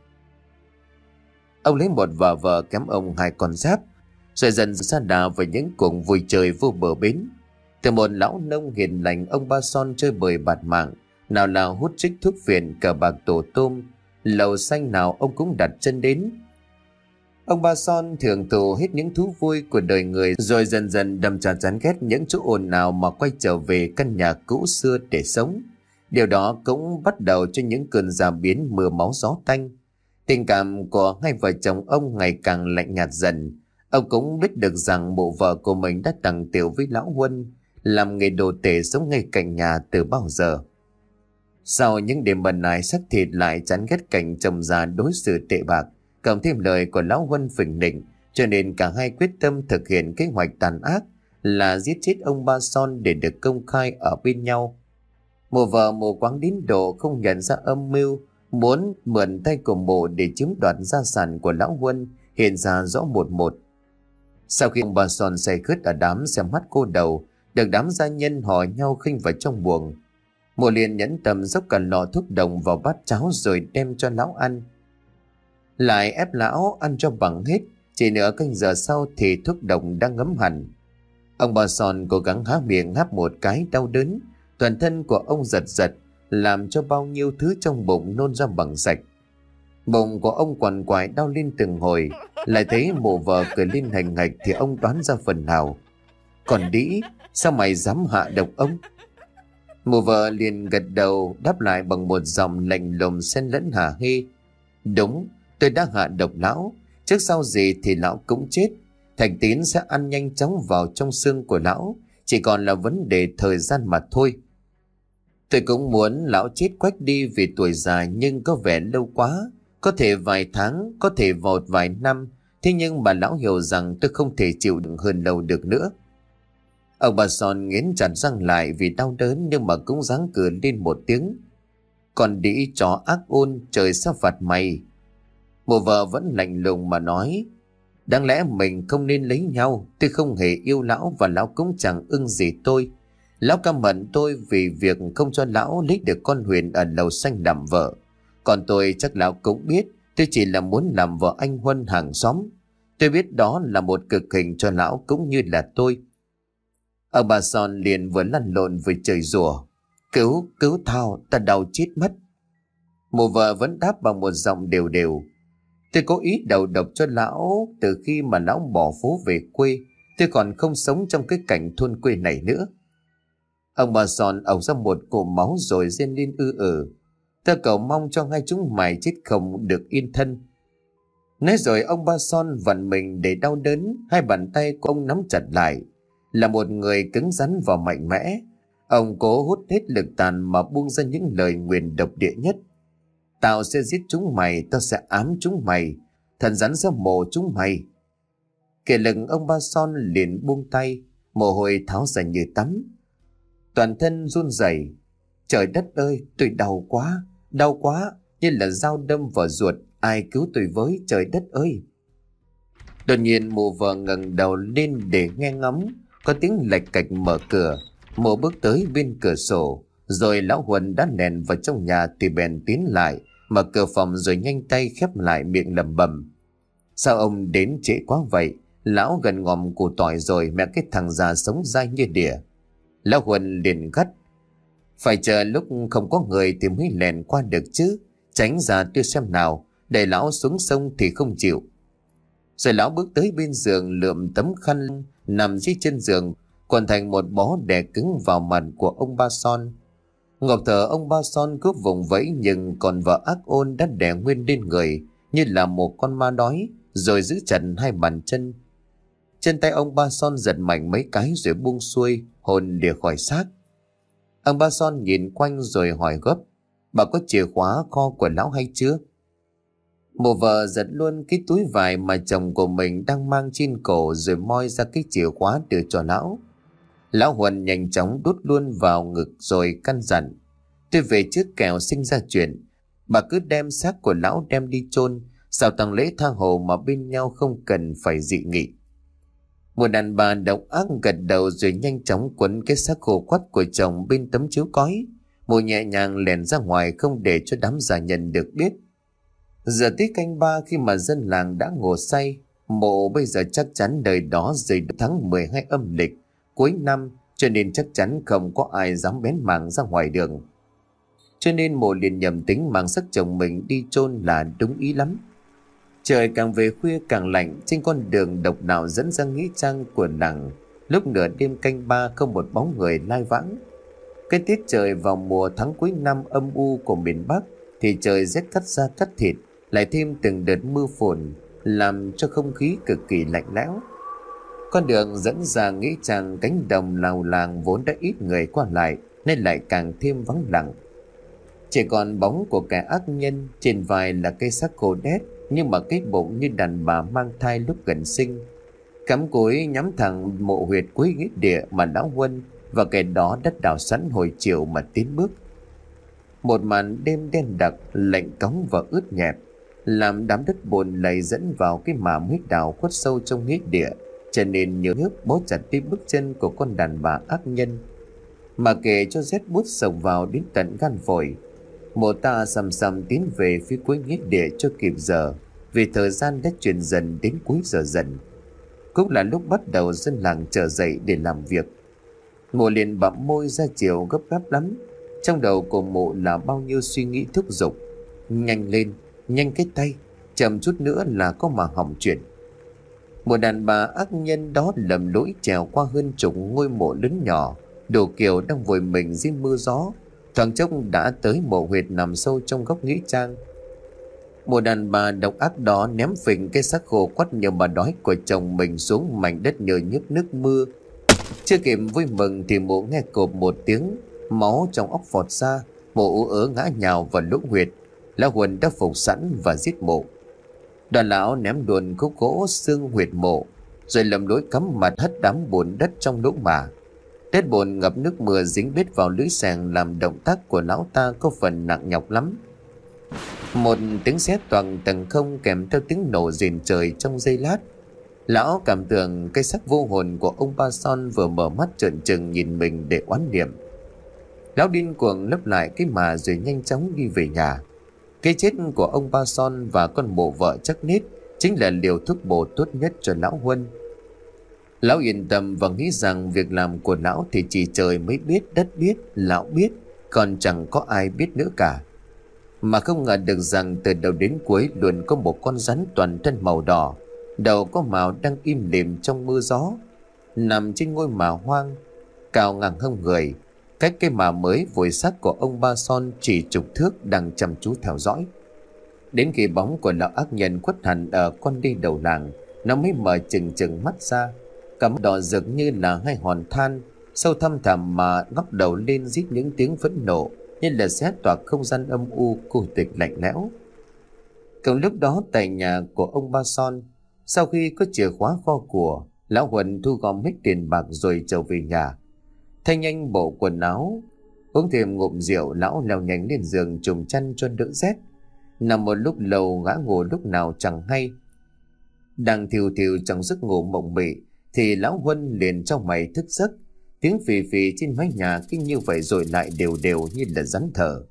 Ông lấy một vợ vợ kém ông hai con giáp, rồi dần xa đà với những cuộc vui chơi vô bờ bến. Từ một lão nông hiền lành, ông Ba Son chơi bời bạt mạng, nào là hút trích thuốc phiện, cờ bạc tổ tôm, lầu xanh nào ông cũng đặt chân đến. Ông Ba Son thường thụ hết những thú vui của đời người, rồi dần dần đâm ra chán ghét những chỗ ồn ào mà quay trở về căn nhà cũ xưa để sống. Điều đó cũng bắt đầu cho những cơn già biến mưa máu gió tanh. Tình cảm của hai vợ chồng ông ngày càng lạnh nhạt dần. Ông cũng biết được rằng bộ vợ của mình đã tặng tiểu với lão Huân, làm nghề đồ tể sống ngay cạnh nhà từ bao giờ. Sau những đêm bần này, xác thịt lại chán ghét cảnh chồng già đối xử tệ bạc, cộng thêm lời của lão Huân phỉnh nịnh, cho nên cả hai quyết tâm thực hiện kế hoạch tàn ác là giết chết ông Ba Son để được công khai ở bên nhau. Mụ vợ mù quáng đến độ không nhận ra âm mưu muốn mượn tay của mụ để chiếm đoạt gia sản của lão Huân hiện ra rõ một một. Sau khi ông bà Son say khướt ở đám xem mắt cô đầu, được đám gia nhân hò nhau khinh vào trong buồng, mụ liền nhẫn tâm dốc cả lọ thuốc đồng vào bát cháo rồi đem cho lão ăn. Lại ép lão ăn cho bằng hết. Chỉ nửa canh giờ sau thì thuốc đồng đã ngấm hẳn. Ông bà Son cố gắng há miệng háp một cái đau đớn, toàn thân của ông giật giật, làm cho bao nhiêu thứ trong bụng nôn ra bằng sạch. Bụng của ông quằn quại đau lên từng hồi. Lại thấy mụ vợ cười lên hành hạch thì ông đoán ra phần nào. Còn đĩ, sao mày dám hạ độc ông? Mụ vợ liền gật đầu đáp lại bằng một giọng lạnh lùng xen lẫn hả hê. Đúng, tôi đã hạ độc lão. Trước sau gì thì lão cũng chết. Thạch Tín sẽ ăn nhanh chóng vào trong xương của lão. Chỉ còn là vấn đề thời gian mà thôi. Tôi cũng muốn lão chết quách đi vì tuổi già, nhưng có vẻ lâu quá. Có thể vài tháng, có thể một vài năm. Thế nhưng mà lão hiểu rằng tôi không thể chịu đựng hơn lâu được nữa. Ông bà Son nghiến chặt răng lại vì đau đớn, nhưng mà cũng ráng cười lên một tiếng. Còn đĩ chó ác ôn, trời sẽ phạt mày. Mụ vợ vẫn lạnh lùng mà nói. Đáng lẽ mình không nên lấy nhau. Tôi không hề yêu lão và lão cũng chẳng ưng gì tôi. Lão căm hận tôi vì việc không cho lão lấy được con Huyền ở lầu xanh làm vợ. Còn tôi chắc lão cũng biết tôi chỉ là muốn làm vợ anh Huân hàng xóm. Tôi biết đó là một cực hình cho lão cũng như là tôi. Ông bà Son liền vừa lăn lộn vừa chửi rủa. Cứu, cứu tao, ta đau chết mất. Mụ vợ vẫn đáp bằng một giọng đều đều. Tôi có ý đầu độc cho lão từ khi mà lão bỏ phố về quê. Tôi còn không sống trong cái cảnh thôn quê này nữa. Ông bà Son ộc ra một cụm máu rồi rên lên ư ử. Ta cầu mong cho hai chúng mày chết không được yên thân. Nói rồi ông ba Son vặn mình để đau đớn. Hai bàn tay của ông nắm chặt lại. Là một người cứng rắn và mạnh mẽ, ông cố hút hết lực tàn mà buông ra những lời nguyền độc địa nhất. Tao sẽ giết chúng mày, tao sẽ ám chúng mày, thần rắn sẽ mổ chúng mày. Kể lừng ông ba Son liền buông tay, mồ hôi tháo ra như tắm. Toàn thân run rẩy. Trời đất ơi, tôi đau quá, đau quá, như là dao đâm vào ruột. Ai cứu tôi với, trời đất ơi. Đột nhiên mụ vợ ngẩng đầu lên để nghe ngóng. Có tiếng lạch cạch mở cửa. Mụ bước tới bên cửa sổ. Rồi lão Huân đã lèn vào trong nhà thì bèn tiến lại, mở cửa phòng rồi nhanh tay khép lại miệng lẩm bẩm. Sao ông đến trễ quá vậy? Lão gần ngòm củ tỏi rồi, mẹ cái thằng già sống dai như đỉa. Lão Huân liền gắt. Phải chờ lúc không có người thì mới lèn qua được chứ. Tránh ra tôi xem nào. Để lão xuống sông thì không chịu. Rồi lão bước tới bên giường lượm tấm khăn nằm dưới chân giường, còn thành một bó đè cứng vào mặt của ông ba Son. Ngọc thở ông ba Son cứ vùng vẫy, nhưng còn vợ ác ôn đã đè nguyên lên người như là một con ma đói, rồi giữ chặt hai bàn chân. Chân tay ông ba Son giật mạnh mấy cái rồi buông xuôi, hồn lìa khỏi xác. Ông ba Son nhìn quanh rồi hỏi gấp. Bà có chìa khóa kho của lão hay chưa? Mụ vợ giật luôn cái túi vải mà chồng của mình đang mang trên cổ rồi moi ra cái chìa khóa đưa cho lão. Lão Huân nhanh chóng đút luôn vào ngực rồi căn dặn. Tôi về trước kẻo sinh ra chuyện. Bà cứ đem xác của lão đem đi chôn, sau tang lễ tha hồ mà bên nhau không cần phải dị nghị. Một đàn bà độc ác gật đầu rồi nhanh chóng quấn cái xác khô quắt của chồng bên tấm chiếu cói. Mụ nhẹ nhàng lèn ra ngoài không để cho đám gia nhân được biết. Giờ tới canh ba khi mà dân làng đã ngủ say, mộ bây giờ chắc chắn đời đó rời tháng mười hai âm lịch cuối năm, cho nên chắc chắn không có ai dám bén mảng ra ngoài đường. Cho nên mộ liền nhầm tính mang xác chồng mình đi chôn là đúng ý lắm. Trời càng về khuya càng lạnh, trên con đường độc đạo dẫn ra nghĩa trang của làng, lúc nửa đêm canh ba không một bóng người lai vãng. Cái tiết trời vào mùa tháng cuối năm âm u của miền Bắc thì trời rét cắt da cắt thịt, lại thêm từng đợt mưa phùn làm cho không khí cực kỳ lạnh lẽo. Con đường dẫn ra nghĩa trang cánh đồng lào làng vốn đã ít người qua lại nên lại càng thêm vắng lặng. Chỉ còn bóng của kẻ ác nhân, trên vai là cây xác khô đét, nhưng mà cái bụng như đàn bà mang thai lúc gần sinh. Cắm cúi nhắm thẳng mộ huyệt cuối nghĩa địa mà lão Huân và kẻ đó đã đào sẵn hồi chiều mà tiến bước. Một màn đêm đen đặc, lạnh cóng và ướt nhẹp, làm đám đất bùn lầy dẫn vào cái mả huyết đào khuất sâu trong nghĩa địa, cho nên nhớ nhớp bó chặt đi bước chân của con đàn bà ác nhân. Mà kể cho rét buốt sộc vào đến tận gan phổi, mộ ta sầm sầm tiến về phía cuối nghĩa địa cho kịp giờ, vì thời gian đã chuyển dần đến cuối giờ dần. Cũng là lúc bắt đầu dân làng trở dậy để làm việc. Mộ liền bặm môi ra chiều gấp gáp lắm. Trong đầu của mộ là bao nhiêu suy nghĩ thúc giục: nhanh lên, nhanh cái tay, chậm chút nữa là có mà hỏng chuyện. Một đàn bà ác nhân đó lầm lỗi trèo qua hơn chục ngôi mộ lớn nhỏ, đồ kiểu đang vùi mình dưới mưa gió, thoáng chốc đã tới mộ huyệt nằm sâu trong góc nghĩa trang. Một đàn bà độc ác đó ném phình cái xác khô quắt nhiều bà đói của chồng mình xuống mảnh đất nhờ nhức nước mưa. Chưa kịp vui mừng thì mộ nghe cộp một tiếng, máu trong óc phọt ra, mộ ú ớ ngã nhào vào lỗ huyệt. Lão Huân đã phục sẵn và giết mộ. Đoàn lão ném đuồn khúc gỗ xương huyệt mộ, rồi lầm lỗi cắm mặt hất đám bùn đất trong lỗ mả. Đất bùn ngập nước mưa dính bết vào lưới xèng làm động tác của lão ta có phần nặng nhọc lắm. Một tiếng sét toàn tầng không kèm theo tiếng nổ rền trời trong giây lát. Lão cảm tưởng cái xác vô hồn của ông Ba Son vừa mở mắt trợn trừng nhìn mình để oán niệm. Lão điên cuồng lấp lại cái mà rồi nhanh chóng đi về nhà. Cái chết của ông Ba Son và con mộ vợ chắc nết chính là liều thuốc bổ tốt nhất cho lão Huân. Lão yên tâm và nghĩ rằng việc làm của lão thì chỉ trời mới biết, đất biết, lão biết, còn chẳng có ai biết nữa cả. Mà không ngờ được rằng từ đầu đến cuối luôn có một con rắn toàn thân màu đỏ, đầu có màu đang im lìm trong mưa gió, nằm trên ngôi mả hoang, cao ngang hông người, cách cái mả mới vùi xác của ông Ba Son chỉ chục thước đang chăm chú theo dõi. Đến khi bóng của lão ác nhân khuất hẳn ở con đi đầu làng, nó mới mở chừng chừng mắt ra, cả mắt đỏ rực như là hai hòn than, sâu thăm thẳm mà ngóc đầu lên rít những tiếng phẫn nộ, như là xé toạc không gian âm u cô tịch lạnh lẽo. Cùng lúc đó tại nhà của ông Ba Son, sau khi có chìa khóa kho của, lão Huân thu gom hết tiền bạc rồi trở về nhà. Thay nhanh bộ quần áo, uống thêm ngụm rượu, lão leo nhanh lên giường trùm chăn cho đỡ rét. Nằm một lúc lâu gã ngủ lúc nào chẳng hay. Đang thiêu thiêu trong giấc ngủ mộng mị thì lão Huân liền trong mày thức giấc. Tiếng phì phì trên mái nhà kinh như vậy rồi lại đều đều như là rắn thở.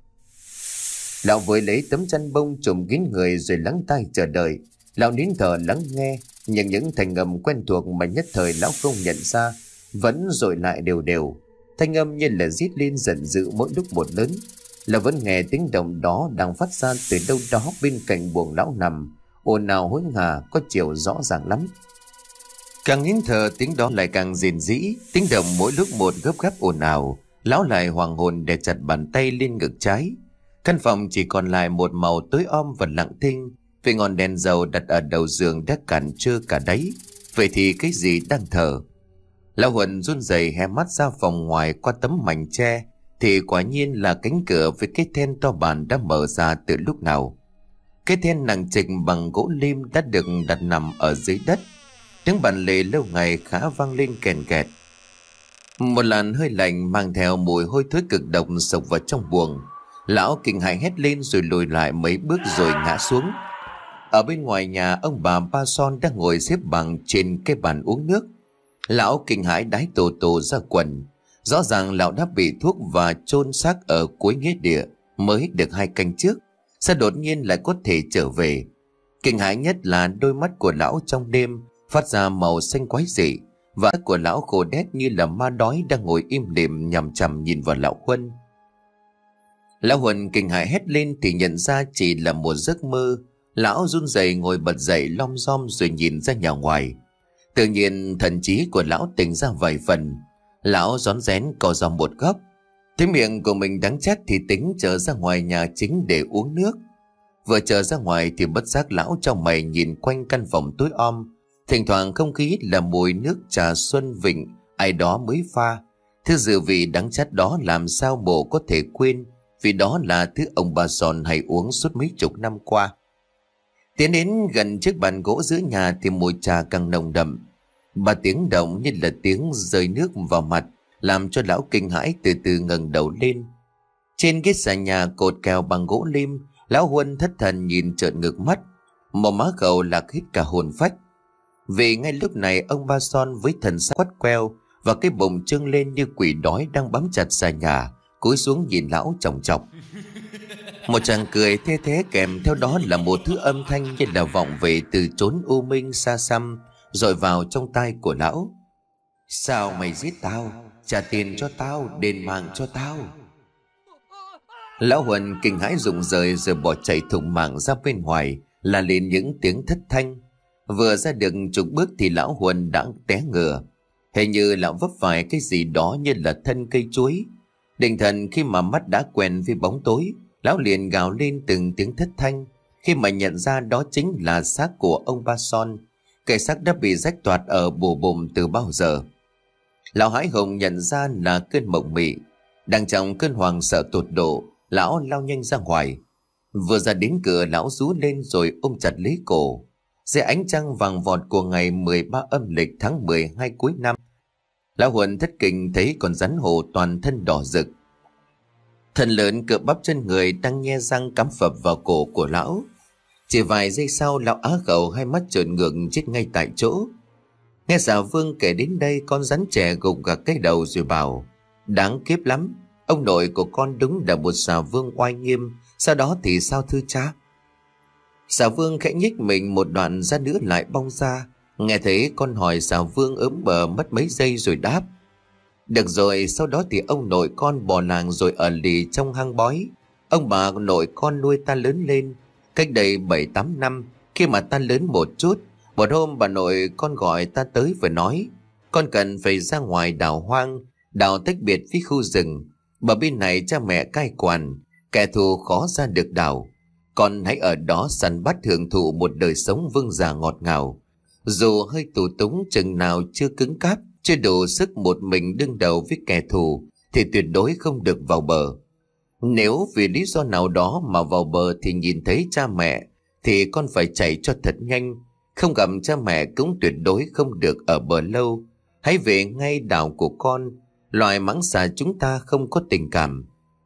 Lão vội lấy tấm chăn bông trùm kín người rồi lắng tai chờ đợi. Lão nín thở lắng nghe, nhưng những thanh âm quen thuộc mà nhất thời lão không nhận ra vẫn dội lại đều đều. Thanh âm như là rít lên giận dữ mỗi lúc một lớn. Là vẫn nghe tiếng động đó đang phát ra từ đâu đó bên cạnh buồng lão nằm, ồn ào hối hả có chiều rõ ràng lắm. Càng nín thở tiếng đó lại càng rền rĩ, tiếng động mỗi lúc một gấp gáp ồn ào. Lão lại hoàng hồn đè chặt bàn tay lên ngực trái. Căn phòng chỉ còn lại một màu tối om và lặng thinh, vì ngọn đèn dầu đặt ở đầu giường đã cản trơ cả đáy. Vậy thì cái gì đang thở? Lão Huân run rẩy hé mắt ra phòng ngoài qua tấm mảnh tre, thì quả nhiên là cánh cửa với cái then to bản đã mở ra từ lúc nào. Cái then nặng trịch bằng gỗ lim đã được đặt nằm ở dưới đất. Tiếng bản lề lâu ngày khá vang lên kèn kẹt. Một làn hơi lạnh mang theo mùi hôi thối cực độc sộc vào trong buồng. Lão kinh hãi hét lên rồi lùi lại mấy bước rồi ngã xuống. Ở bên ngoài nhà, ông bà Ba Son đang ngồi xếp bằng trên cái bàn uống nước. Lão kinh hãi đái tổ tổ ra quần. Rõ ràng lão đã bị thuốc và chôn xác ở cuối nghĩa địa mới được hai canh trước, sao đột nhiên lại có thể trở về. Kinh hãi nhất là đôi mắt của lão trong đêm phát ra màu xanh quái dị, và của lão khô đét như là ma đói đang ngồi im lìm nhằm chằm nhìn vào lão Huân. Lão Huân kinh hãi hét lên thì nhận ra chỉ là một giấc mơ. Lão run rẩy ngồi bật dậy lom rom rồi nhìn ra nhà ngoài. Tự nhiên thần trí của lão tỉnh ra vài phần. Lão rón rén co ra một góc. Thấy miệng của mình đắng chát thì tính trở ra ngoài nhà chính để uống nước. Vừa trở ra ngoài thì bất giác lão trong mày nhìn quanh căn phòng tối om. Thỉnh thoảng không khí là mùi nước trà xuân vịnh ai đó mới pha. Thứ dư vị đắng chát đó làm sao bộ có thể quên, vì đó là thứ ông Ba Son hay uống suốt mấy chục năm qua. Tiến đến gần chiếc bàn gỗ giữa nhà thì mùi trà càng nồng đậm. Ba tiếng động như là tiếng rơi nước vào mặt, làm cho lão kinh hãi từ từ ngẩng đầu lên. Trên ghế xà nhà cột kèo bằng gỗ lim, lão Huân thất thần nhìn trợn ngược mắt, một má khẩu lạc hít cả hồn phách. Vì ngay lúc này ông Ba Son với thần sắc quắt queo và cái bụng trương lên như quỷ đói đang bám chặt xà nhà, cúi xuống nhìn lão chòng chọc. Một tràng cười thê thế kèm theo đó là một thứ âm thanh như là vọng về từ chốn u minh xa xăm, dội vào trong tai của lão. Sao mày giết tao? Trả tiền cho tao, đền mạng cho tao. Lão Huân kinh hãi rụng rời rồi bỏ chạy thùng mạng ra bên ngoài, là lên những tiếng thất thanh. Vừa ra được chục bước thì lão Huân đã té ngửa, hình như lão vấp phải cái gì đó như là thân cây chuối. Định thần khi mà mắt đã quen với bóng tối, lão liền gào lên từng tiếng thất thanh khi mà nhận ra đó chính là xác của ông Ba Son. Cái xác đã bị rách toạc ở bù bụng từ bao giờ. Lão hãi hùng nhận ra là cơn mộng mị. Đang trong cơn hoàng sợ tột độ, lão lao nhanh ra ngoài. Vừa ra đến cửa, lão rú lên rồi ôm chặt lấy cổ. Dưới ánh trăng vàng vọt của ngày mười ba âm lịch tháng mười hai cuối năm, lão Huân thất kinh thấy con rắn hổ toàn thân đỏ rực. Thần lớn cựa bắp chân người đang nhe răng cắm phập vào cổ của lão. Chỉ vài giây sau, lão á khẩu hai mắt trợn ngược chết ngay tại chỗ. Nghe Xà Vương kể đến đây, con rắn trẻ gục gặt cái đầu rồi bảo: đáng kiếp lắm, ông nội của con đúng là một Xà Vương oai nghiêm, sau đó thì sao thưa cha? Xà Vương khẽ nhích mình một đoạn ra nữa lại bong ra. Nghe thấy con hỏi, Xà Vương ớm bờ mất mấy giây rồi đáp: được rồi. Sau đó thì ông nội con bỏ làng rồi ở lì trong hang bói. Ông bà nội con nuôi ta lớn lên. Cách đây bảy tám năm, khi mà ta lớn một chút, một hôm bà nội con gọi ta tới và nói con cần phải ra ngoài đào hoang, đào tách biệt với khu rừng. Bờ bên này cha mẹ cai quản, kẻ thù khó ra được đào. Con hãy ở đó săn bắt hưởng thụ một đời sống vương giả ngọt ngào. Dù hơi tù túng chừng nào chưa cứng cáp, chưa đủ sức một mình đương đầu với kẻ thù, thì tuyệt đối không được vào bờ. Nếu vì lý do nào đó mà vào bờ thì nhìn thấy cha mẹ, thì con phải chạy cho thật nhanh. Không gặp cha mẹ cũng tuyệt đối không được ở bờ lâu. Hãy về ngay đảo của con. Loài mãng xà chúng ta không có tình cảm.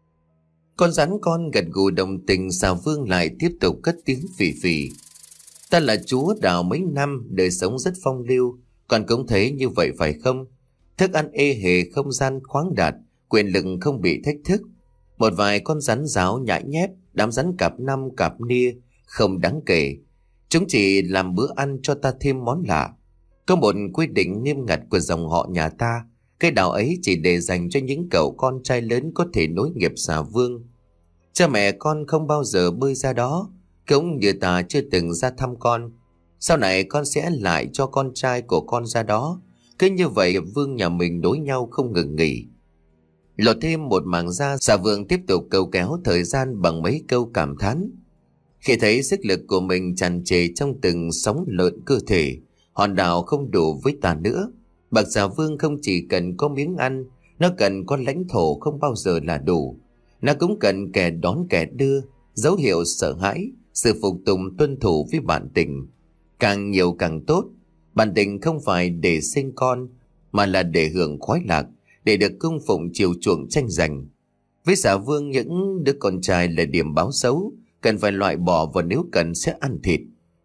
Con rắn con gật gù đồng tình. Xà Vương lại tiếp tục cất tiếng phì phì: ta là chúa đảo mấy năm, đời sống rất phong lưu. Con cũng thấy như vậy phải không? Thức ăn ê hề, không gian khoáng đạt, quyền lực không bị thách thức. Một vài con rắn ráo nhãi nhép, đám rắn cạp năm cạp nia không đáng kể. Chúng chỉ làm bữa ăn cho ta thêm món lạ. Có một quy định nghiêm ngặt của dòng họ nhà ta, cái đảo ấy chỉ để dành cho những cậu con trai lớn có thể nối nghiệp Xà Vương. Cha mẹ con không bao giờ bơi ra đó, cũng như ta chưa từng ra thăm con. Sau này con sẽ lại cho con trai của con ra đó. Cứ như vậy vương nhà mình đối nhau không ngừng nghỉ. Lột thêm một mảng da, Xà Vương tiếp tục câu kéo thời gian bằng mấy câu cảm thán. Khi thấy sức lực của mình tràn trề trong từng sóng lợn cơ thể, hòn đảo không đủ với ta nữa. Bậc Xà Vương không chỉ cần có miếng ăn, nó cần có lãnh thổ không bao giờ là đủ. Nó cũng cần kẻ đón kẻ đưa, dấu hiệu sợ hãi, sự phục tùng tuân thủ với bản tình. Càng nhiều càng tốt. Bản tình không phải để sinh con, mà là để hưởng khoái lạc, để được cung phụng chiều chuộng tranh giành. Với Xà Vương, những đứa con trai là điểm báo xấu, cần phải loại bỏ, và nếu cần sẽ ăn thịt.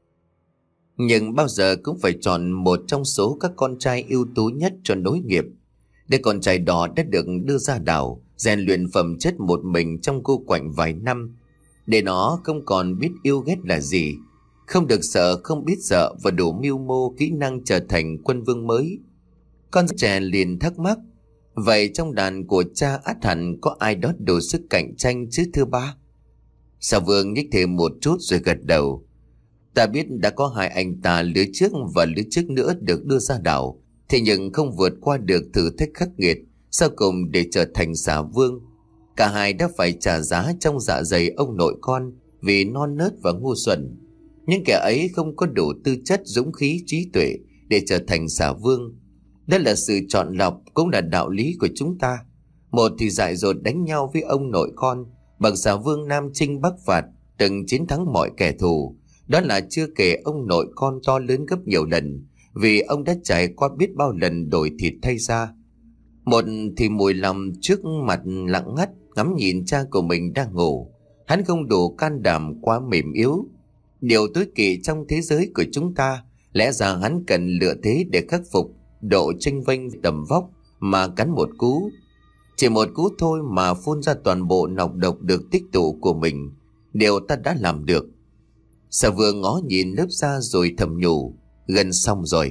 Nhưng bao giờ cũng phải chọn một trong số các con trai ưu tú nhất cho nối nghiệp. Đứa con trai đó đã được đưa ra đảo, rèn luyện phẩm chất một mình trong cô quạnh vài năm, để nó không còn biết yêu ghét là gì, không được sợ, không biết sợ, và đủ mưu mô kỹ năng trở thành quân vương mới. Con trẻ liền thắc mắc: vậy trong đàn của cha ắt hẳn có ai đó đủ sức cạnh tranh chứ thưa ba? Xà Vương nhích thêm một chút rồi gật đầu: ta biết đã có hai anh ta lứa trước và lứa trước nữa được đưa ra đảo, thế nhưng không vượt qua được thử thách khắc nghiệt, sau cùng để trở thành Xà Vương. Cả hai đã phải trả giá trong dạ dày ông nội con vì non nớt và ngu xuẩn. Nhưng kẻ ấy không có đủ tư chất, dũng khí, trí tuệ để trở thành Xà Vương. Đây là sự chọn lọc, cũng là đạo lý của chúng ta. Một thì dại dột đánh nhau với ông nội con, bậc Xà Vương Nam chinh Bắc phạt, từng chiến thắng mọi kẻ thù. Đó là chưa kể ông nội con to lớn gấp nhiều lần, vì ông đã trải qua biết bao lần đổi thịt thay da. Một thì mùi lòng trước mặt lặng ngắt ngắm nhìn cha của mình đang ngủ. Hắn không đủ can đảm, quá mềm yếu. Điều tối kỵ trong thế giới của chúng ta, lẽ ra hắn cần lựa thế để khắc phục độ chênh vênh tầm vóc mà cắn một cú. Chỉ một cú thôi mà phun ra toàn bộ nọc độc được tích tụ của mình. Điều ta đã làm được. Sở Vương ngó nhìn lớp da rồi thầm nhủ, gần xong rồi.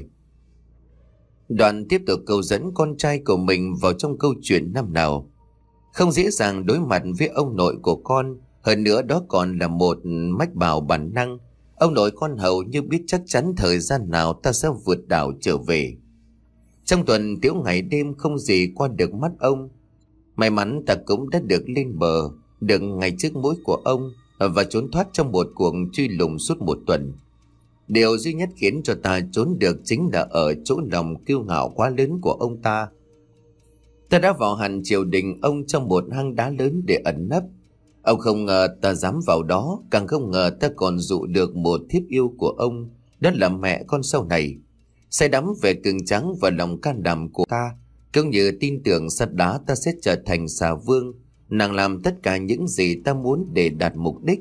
Đoàn tiếp tục câu dẫn con trai của mình vào trong câu chuyện năm nào. Không dễ dàng đối mặt với ông nội của con, hơn nữa đó còn là một mách bảo bản năng. Ông nội con hầu như biết chắc chắn thời gian nào ta sẽ vượt đảo trở về. Trong tuần tiếu ngày đêm không gì qua được mắt ông. May mắn ta cũng đã được lên bờ, được ngày trước mũi của ông và trốn thoát trong một cuộc truy lùng suốt một tuần. Điều duy nhất khiến cho ta trốn được chính là ở chỗ lòng kiêu ngạo quá lớn của ông ta. Ta đã vào hẳn triều đình ông trong một hang đá lớn để ẩn nấp. Ông không ngờ ta dám vào đó, càng không ngờ ta còn dụ được một thiếp yêu của ông, đó là mẹ con sau này. Say đắm về cường tráng và lòng can đảm của ta, cũng như tin tưởng sắt đá ta sẽ trở thành xà vương, nàng làm tất cả những gì ta muốn để đạt mục đích.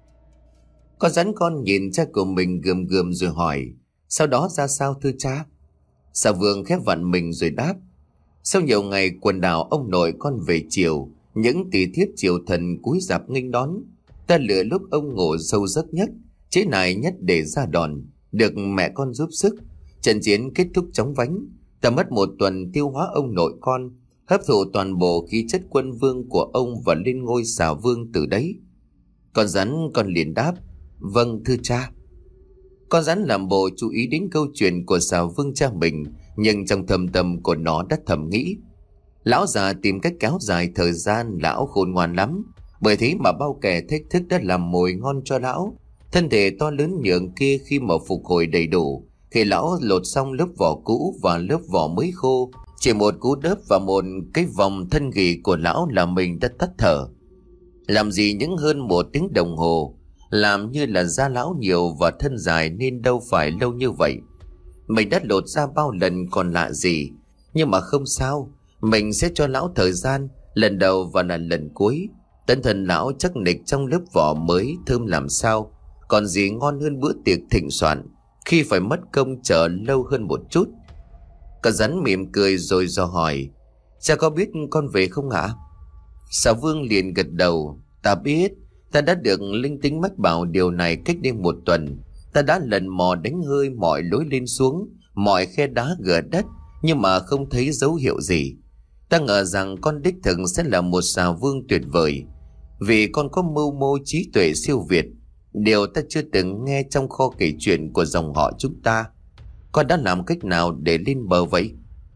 Con rắn con nhìn cha của mình gườm gườm rồi hỏi, sau đó ra sao thưa cha? Xà vương khép vặn mình rồi đáp, sau nhiều ngày quần đảo ông nội con về chiều, những tỷ thiếp triều thần cúi rạp nghênh đón. Ta lựa lúc ông ngủ sâu giấc nhất, chế nải nhất để ra đòn, được mẹ con giúp sức. Trận chiến kết thúc chóng vánh, ta mất một tuần tiêu hóa ông nội con, hấp thụ toàn bộ khí chất quân vương của ông và lên ngôi xà vương từ đấy. Con rắn con liền đáp, vâng thưa cha. Con rắn làm bộ chú ý đến câu chuyện của xà vương cha mình, nhưng trong thâm tâm của nó đã thầm nghĩ, lão già tìm cách kéo dài thời gian, lão khôn ngoan lắm. Bởi thế mà bao kẻ thách thức đã làm mồi ngon cho lão. Thân thể to lớn nhượng kia khi mà phục hồi đầy đủ, khi lão lột xong lớp vỏ cũ và lớp vỏ mới khô, chỉ một cú đớp và một cái vòng thân ghì của lão là mình đã tắt thở. Làm gì những hơn một tiếng đồng hồ, làm như là da lão nhiều và thân dài nên đâu phải lâu như vậy. Mình đã lột ra bao lần còn lạ gì, nhưng mà không sao, mình sẽ cho lão thời gian, lần đầu và là lần cuối. Tân thần lão chắc nịch trong lớp vỏ mới thơm làm sao, còn gì ngon hơn bữa tiệc thịnh soạn khi phải mất công chờ lâu hơn một chút. Cả rắn mỉm cười rồi dò hỏi, cha có biết con về không ạ? Xà vương liền gật đầu, ta biết, ta đã được linh tính mách bảo điều này cách đây một tuần. Ta đã lần mò đánh hơi mọi lối lên xuống, mọi khe đá gờ đất, nhưng mà không thấy dấu hiệu gì. Ta ngờ rằng con đích thực sẽ là một xà vương tuyệt vời, vì con có mưu mô trí tuệ siêu việt, điều ta chưa từng nghe trong kho kể chuyện của dòng họ chúng ta. Con đã làm cách nào để lên bờ vậy?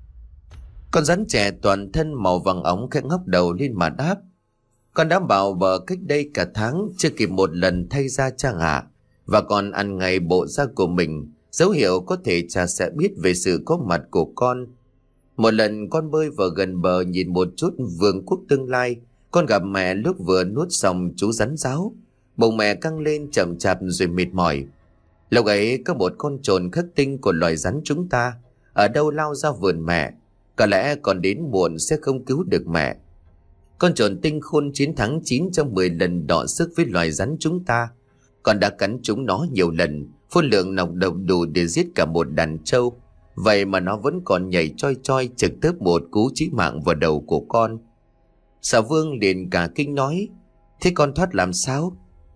Con rắn trẻ toàn thân màu vàng óng khẽ ngóc đầu lên mà đáp, con đã bảo bờ cách đây cả tháng, chưa kịp một lần thay da cha ạ, và còn ăn ngày bộ da của mình, dấu hiệu có thể cha sẽ biết về sự có mặt của con. Một lần con bơi vào gần bờ nhìn một chút vương quốc tương lai, con gặp mẹ lúc vừa nuốt xong chú rắn ráo. Bụng mẹ căng lên chậm chạp rồi mệt mỏi. Lúc ấy có một con trồn khắc tinh của loài rắn chúng ta ở đâu lao ra vườn mẹ, có lẽ còn đến muộn sẽ không cứu được mẹ. Con trồn tinh khôn chiến thắng chín trong mười lần đọ sức với loài rắn chúng ta. Con đã cắn chúng nó nhiều lần, phun lượng nọc độc đủ để giết cả một đàn trâu. Vậy mà nó vẫn còn nhảy choi choi trực tiếp một cú chí mạng vào đầu của con. Xà vương liền cả kinh nói, thế con thoát làm sao?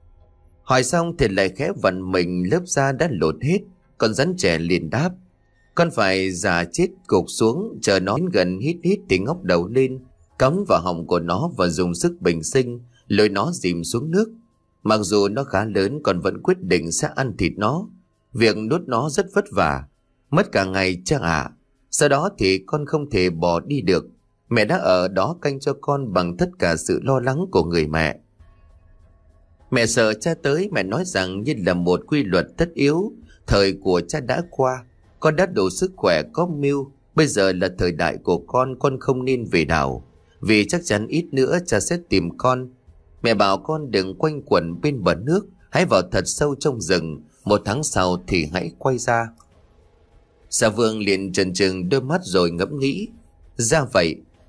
Hỏi xong thì lại khẽ vặn mình, lớp da đã lột hết. Con rắn trẻ liền đáp, con phải giả chết gục xuống, chờ nó đến gần hít hít thì ngóc đầu lên, cắm vào họng của nó và dùng sức bình sinh lôi nó dìm xuống nước. Mặc dù nó khá lớn, con vẫn quyết định sẽ ăn thịt nó. Việc nuốt nó rất vất vả, mất cả ngày cha ạ. Sau đó thì con không thể bỏ đi được. Mẹ đã ở đó canh cho con bằng tất cả sự lo lắng của người mẹ. Mẹ sợ cha tới, mẹ nói rằng như là một quy luật tất yếu, thời của cha đã qua, con đã đủ sức khỏe có mưu, bây giờ là thời đại của con, con không nên về đảo, vì chắc chắn ít nữa cha sẽ tìm con. Mẹ bảo con đừng quanh quẩn bên bờ nước, hãy vào thật sâu trong rừng, một tháng sau thì hãy quay ra. Xà vương liền chần chừng đôi mắt rồi ngẫm nghĩ, ra vậy,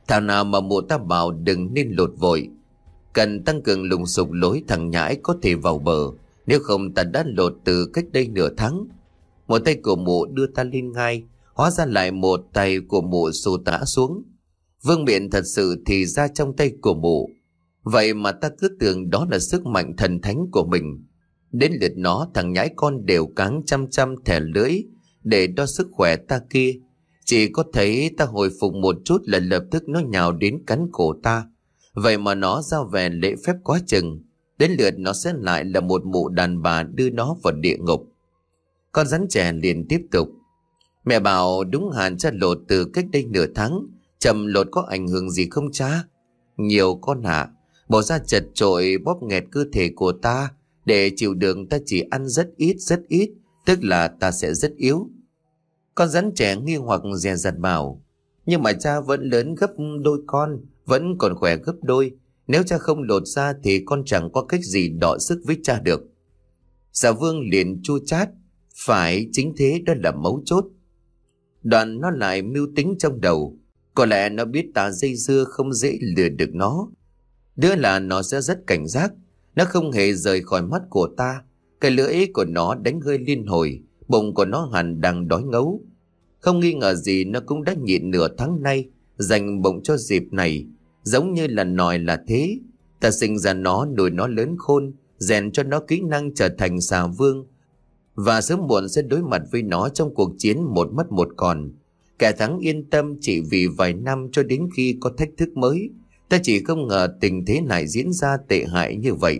Thảo nào mà mụ ta bảo đừng nên lột vội, cần tăng cường lùng sục lối thằng nhãi có thể vào bờ, nếu không ta đã lột từ cách đây nửa tháng. Một tay của mụ đưa ta lên ngai, hóa ra lại một tay của mụ xô tã xuống. Vương miện thật sự thì ra trong tay của mụ, vậy mà ta cứ tưởng đó là sức mạnh thần thánh của mình. Đến lượt nó, thằng nhãi con đều cáng chăm chăm thẻ lưỡi để đo sức khỏe ta kia. Chỉ có thấy ta hồi phục một chút là lập tức nó nhào đến cắn cổ ta. Vậy mà nó giao về lễ phép quá chừng. Đến lượt nó sẽ lại là một mụ đàn bà đưa nó vào địa ngục. Con rắn trẻ liền tiếp tục. Mẹ bảo đúng hẳn cha lột từ cách đây nửa tháng. Chậm lột có ảnh hưởng gì không cha? Nhiều con ạ. Bỏ ra chật trội bóp nghẹt cơ thể của ta. Để chịu đựng ta chỉ ăn rất ít rất ít, tức là ta sẽ rất yếu. Con rắn trẻ nghi hoặc dè dặt bảo. Nhưng mà cha vẫn lớn gấp đôi con, vẫn còn khỏe gấp đôi. Nếu cha không lột ra thì con chẳng có cách gì đọ sức với cha được. Xà Vương liền chua chát. Phải, chính thế, đó là mấu chốt. Đoạn nó lại mưu tính trong đầu. Có lẽ nó biết ta dây dưa không dễ lừa được nó. Đứa là nó sẽ rất cảnh giác. Nó không hề rời khỏi mắt của ta. Cái lưỡi của nó đánh hơi liên hồi. Bụng của nó hẳn đang đói ngấu. Không nghi ngờ gì nó cũng đã nhịn nửa tháng nay, dành bụng cho dịp này. Giống như là nòi là thế. Ta sinh ra nó, nuôi nó lớn khôn, rèn cho nó kỹ năng trở thành xà vương. Và sớm muộn sẽ đối mặt với nó trong cuộc chiến một mất một còn. Kẻ thắng yên tâm chỉ vì vài năm cho đến khi có thách thức mới. Ta chỉ không ngờ tình thế này diễn ra tệ hại như vậy.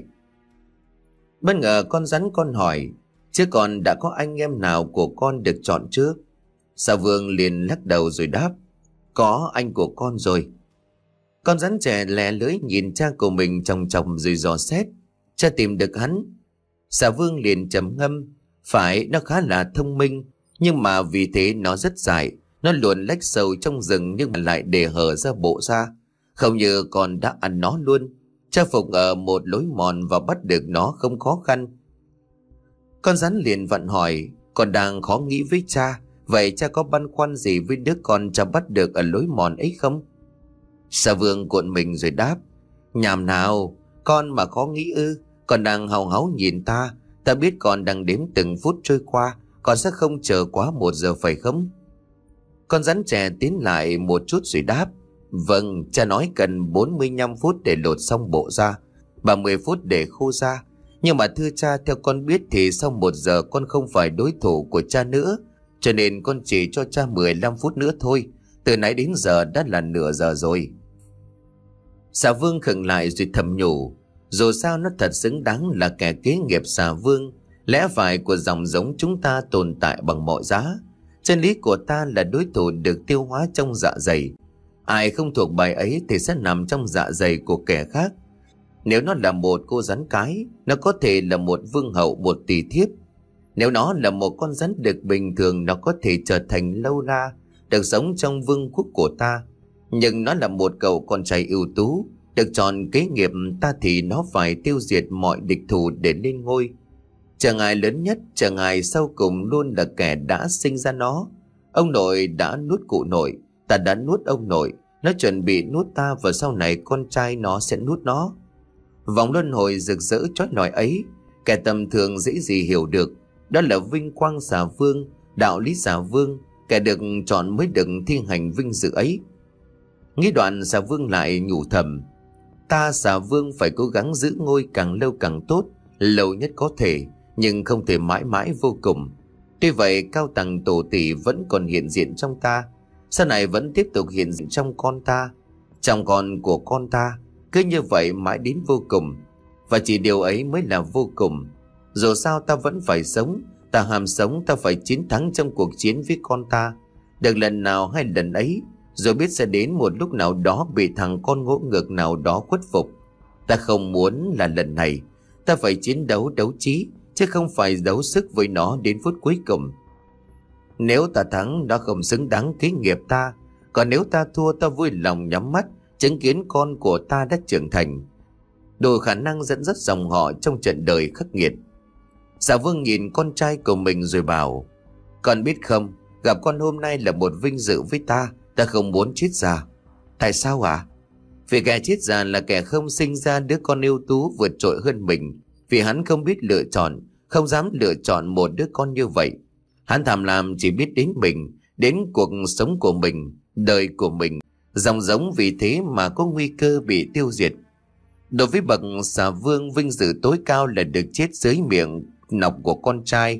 Bất ngờ con rắn con hỏi, chứ còn đã có anh em nào của con được chọn chưa? Xà Vương liền lắc đầu rồi đáp, có anh của con rồi. Con rắn trẻ lè lưỡi nhìn cha của mình chòng chòng rồi dò xét. Cha tìm được hắn. Xà Vương liền trầm ngâm, phải, nó khá là thông minh, nhưng mà vì thế nó rất dại. Nó luồn lách sâu trong rừng nhưng mà lại để hở ra bộ ra. Không như con đã ăn nó luôn. Cha phục ở một lối mòn và bắt được nó không khó khăn. Con rắn liền vặn hỏi, con đang khó nghĩ với cha. Vậy cha có băn khoăn gì với đứa con cha bắt được ở lối mòn ấy không? Xà Vương cuộn mình rồi đáp, nhảm nào, con mà khó nghĩ ư? Con đang hào háo nhìn ta. Ta biết con đang đếm từng phút trôi qua. Con sẽ không chờ quá một giờ phải không? Con rắn trẻ tiến lại một chút rồi đáp, vâng, cha nói cần bốn mươi lăm phút để lột xong bộ da, ba mươi phút để khô da. Nhưng mà thưa cha, theo con biết thì sau một giờ con không phải đối thủ của cha nữa. Cho nên con chỉ cho cha mười lăm phút nữa thôi. Từ nãy đến giờ đã là nửa giờ rồi. Xà Vương khựng lại rồi thầm nhủ, dù sao nó thật xứng đáng là kẻ kế nghiệp xà vương. Lẽ phải của dòng giống chúng ta tồn tại bằng mọi giá. Chân lý của ta là đối thủ được tiêu hóa trong dạ dày. Ai không thuộc bài ấy thì sẽ nằm trong dạ dày của kẻ khác. Nếu nó là một cô rắn cái, nó có thể là một vương hậu, một tỳ thiếp. Nếu nó là một con rắn đực bình thường, nó có thể trở thành lâu la, được sống trong vương quốc của ta. Nhưng nó là một cậu con trai ưu tú, được chọn kế nghiệp ta thì nó phải tiêu diệt mọi địch thủ để lên ngôi. Chẳng ai lớn nhất, chẳng ai sau cùng luôn là kẻ đã sinh ra nó. Ông nội đã nuốt cụ nội, ta đã nuốt ông nội. Nó chuẩn bị nuốt ta và sau này con trai nó sẽ nuốt nó. Vòng luân hồi rực rỡ chói lọi ấy, kẻ tầm thường dễ gì hiểu được. Đó là vinh quang xà vương, đạo lý xà vương. Kẻ được chọn mới được thi hành vinh dự ấy. Nghĩ đoạn, xà vương lại nhủ thầm, ta xà vương phải cố gắng giữ ngôi càng lâu càng tốt, lâu nhất có thể, nhưng không thể mãi mãi vô cùng. Tuy vậy, cao tầng tổ tỷ vẫn còn hiện diện trong ta, sau này vẫn tiếp tục hiện diện trong con ta, trong con của con ta, cứ như vậy mãi đến vô cùng. Và chỉ điều ấy mới là vô cùng. Dù sao ta vẫn phải sống, ta hàm sống, ta phải chiến thắng trong cuộc chiến với con ta. Được lần nào hay lần ấy, rồi biết sẽ đến một lúc nào đó bị thằng con ngỗ ngược nào đó khuất phục. Ta không muốn là lần này. Ta phải chiến đấu đấu trí, chứ không phải đấu sức với nó đến phút cuối cùng. Nếu ta thắng, nó không xứng đáng kế nghiệp ta. Còn nếu ta thua, ta vui lòng nhắm mắt chứng kiến con của ta đã trưởng thành, đủ khả năng dẫn dắt dòng họ trong trận đời khắc nghiệt. Xà vương nhìn con trai của mình rồi bảo, con biết không, gặp con hôm nay là một vinh dự với ta. Ta không muốn chết già. Tại sao ạ? Vì kẻ chết già là kẻ không sinh ra đứa con ưu tú vượt trội hơn mình. Vì hắn không biết lựa chọn, không dám lựa chọn một đứa con như vậy. Hắn tham lam chỉ biết đến mình, đến cuộc sống của mình, đời của mình. Dòng giống vì thế mà có nguy cơ bị tiêu diệt. Đối với bậc xà vương, vinh dự tối cao là được chết dưới miệng nọc của con trai,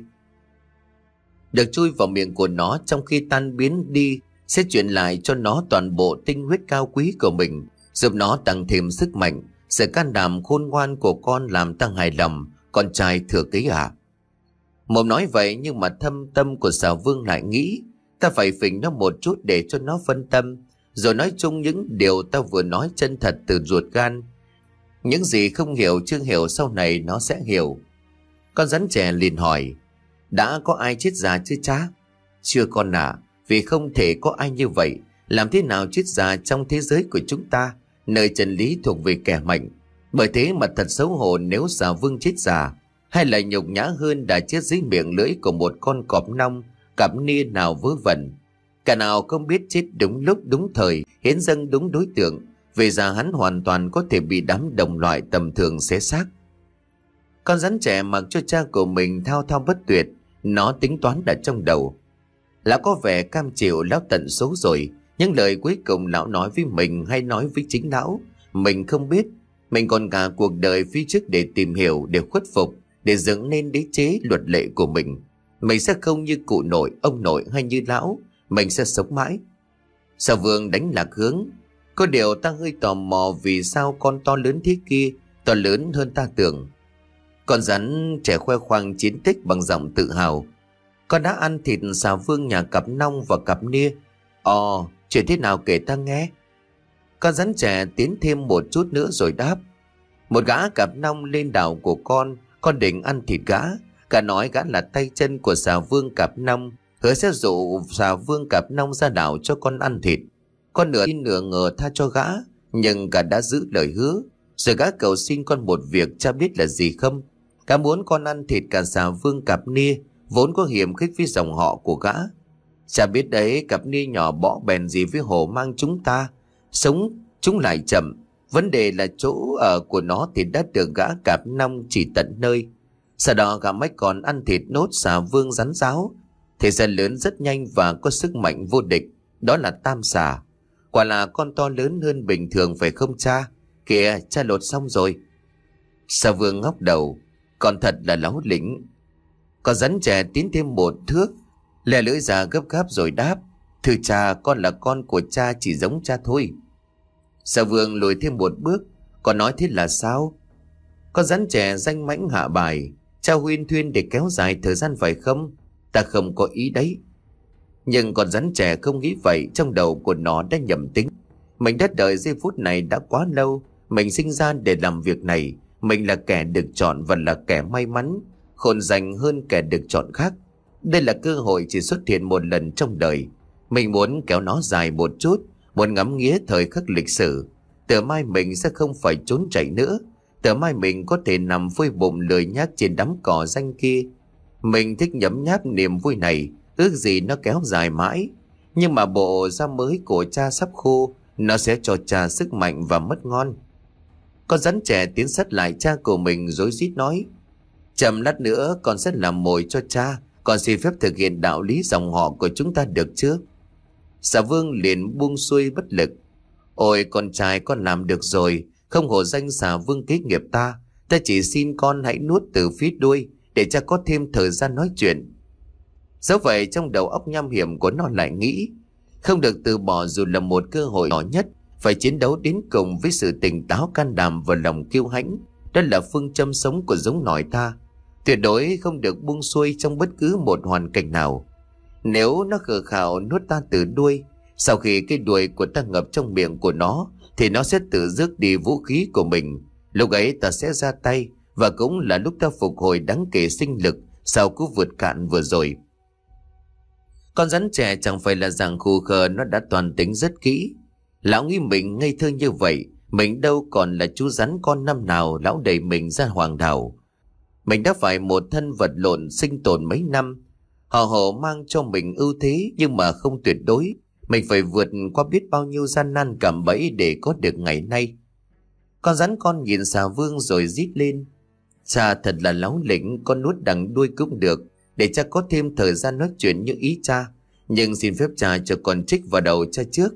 được chui vào miệng của nó trong khi tan biến đi, sẽ chuyển lại cho nó toàn bộ tinh huyết cao quý của mình, giúp nó tăng thêm sức mạnh. Sự can đảm khôn ngoan của con làm ta hài lòng, con trai thừa kế à. Mồm nói vậy nhưng mà thâm tâm của xà vương lại nghĩ ta phải phỉnh nó một chút để cho nó phân tâm, rồi nói chung những điều ta vừa nói chân thật từ ruột gan. Những gì không hiểu chưa hiểu sau này nó sẽ hiểu. Con rắn trẻ liền hỏi, đã có ai chết già chưa cha? Chưa con ạ, vì không thể có ai như vậy. Làm thế nào chết già trong thế giới của chúng ta, nơi chân lý thuộc về kẻ mạnh. Bởi thế mà thật xấu hổ nếu xà vương chết già, hay là nhục nhã hơn đã chết dưới miệng lưỡi của một con cọp nong, cặp nia nào vớ vẩn. Cả nào không biết chết đúng lúc đúng thời, hiến dâng đúng đối tượng. Về già hắn hoàn toàn có thể bị đám đồng loại tầm thường xé xác. Con rắn trẻ mặc cho cha của mình thao thao bất tuyệt. Nó tính toán đặt trong đầu. Lão có vẻ cam chịu lão tận số rồi. Những lời cuối cùng lão nói với mình hay nói với chính lão, mình không biết. Mình còn cả cuộc đời phía trước để tìm hiểu, để khuất phục, để dựng nên đế chế luật lệ của mình. Mình sẽ không như cụ nội, ông nội hay như lão. Mình sẽ sống mãi. Xà vương đánh lạc hướng. Có điều ta hơi tò mò vì sao con to lớn thế kia, to lớn hơn ta tưởng. Con rắn trẻ khoe khoang chiến tích bằng giọng tự hào. Con đã ăn thịt xà vương nhà cặp nong và cặp nia. Ồ, chuyện thế nào kể ta nghe. Con rắn trẻ tiến thêm một chút nữa rồi đáp. Một gã cặp nong lên đảo của con, con định ăn thịt gã. Cả nói gã là tay chân của xà vương cặp nong, hứa sẽ dụ xà vương cặp nong ra đảo cho con ăn thịt. Con nửa tin nửa ngờ tha cho gã, nhưng cả đã giữ lời hứa. Rồi gã cầu xin con một việc, cha biết là gì không? Gã muốn con ăn thịt cả xà vương cặp nia, vốn có hiểm khích với dòng họ của gã. Cha biết đấy, cặp nia nhỏ bỏ bèn gì với hổ mang chúng ta. Sống chúng lại chậm. Vấn đề là chỗ ở của nó thì đã được gã cặp nong chỉ tận nơi. Sau đó gã mách còn ăn thịt nốt xà vương rắn ráo. Thế gian lớn rất nhanh và có sức mạnh vô địch. Đó là tam xà. Quả là con to lớn hơn bình thường phải không cha? Kìa, cha lột xong rồi. Xà vương ngóc đầu. Còn thật là láo lĩnh. Con rắn trẻ tiến thêm một thước, lè lưỡi ra gấp gáp rồi đáp. Thưa cha, con là con của cha, chỉ giống cha thôi. Xà vương lùi thêm một bước. Con nói thế là sao? Con rắn trẻ danh mãnh hạ bài. Cha huyên thuyên để kéo dài thời gian phải không? Ta không có ý đấy. Nhưng con rắn trẻ không nghĩ vậy. Trong đầu của nó đã nhầm tính. Mình đã đợi giây phút này đã quá lâu. Mình sinh ra để làm việc này. Mình là kẻ được chọn và là kẻ may mắn, khôn dành hơn kẻ được chọn khác. Đây là cơ hội chỉ xuất hiện một lần trong đời. Mình muốn kéo nó dài một chút, muốn ngắm nghía thời khắc lịch sử. Từ mai mình sẽ không phải trốn chạy nữa. Từ mai mình có thể nằm phơi bụng lười nhác trên đám cỏ danh kia. Mình thích nhấm nháp niềm vui này, ước gì nó kéo dài mãi. Nhưng mà bộ da mới của cha sắp khô, nó sẽ cho cha sức mạnh và mất ngon. Con rắn trẻ tiến sát lại cha của mình rối rít nói. Chậm lát nữa con sẽ làm mồi cho cha. Con xin phép thực hiện đạo lý dòng họ của chúng ta được chưa? Xà vương liền buông xuôi bất lực. Ôi con trai, con làm được rồi. Không hổ danh xà vương kế nghiệp ta. Ta chỉ xin con hãy nuốt từ phía đuôi, để cha có thêm thời gian nói chuyện. Dẫu vậy trong đầu óc nham hiểm của nó lại nghĩ, không được từ bỏ dù là một cơ hội nhỏ nhất. Phải chiến đấu đến cùng với sự tỉnh táo, can đảm và lòng kiêu hãnh. Đó là phương châm sống của giống nòi ta. Tuyệt đối không được buông xuôi trong bất cứ một hoàn cảnh nào. Nếu nó khờ khạo nuốt ta từ đuôi, sau khi cái đuôi của ta ngập trong miệng của nó, thì nó sẽ tự rước đi vũ khí của mình. Lúc ấy ta sẽ ra tay, và cũng là lúc ta phục hồi đáng kể sinh lực sau cú vượt cạn vừa rồi. Con rắn trẻ chẳng phải là dạng khù khờ, nó đã toàn tính rất kỹ. Lão nghĩ mình ngây thơ như vậy, mình đâu còn là chú rắn con năm nào lão đẩy mình ra hoàng đảo. Mình đã phải một thân vật lộn sinh tồn mấy năm. Họ hộ mang cho mình ưu thế nhưng mà không tuyệt đối. Mình phải vượt qua biết bao nhiêu gian nan cạm bẫy để có được ngày nay. Con rắn con nhìn xà vương rồi rít lên. Cha thật là láu lĩnh, con nuốt đằng đuôi cũng được, để cha có thêm thời gian nói chuyện như ý cha. Nhưng xin phép cha cho con trích vào đầu cha trước.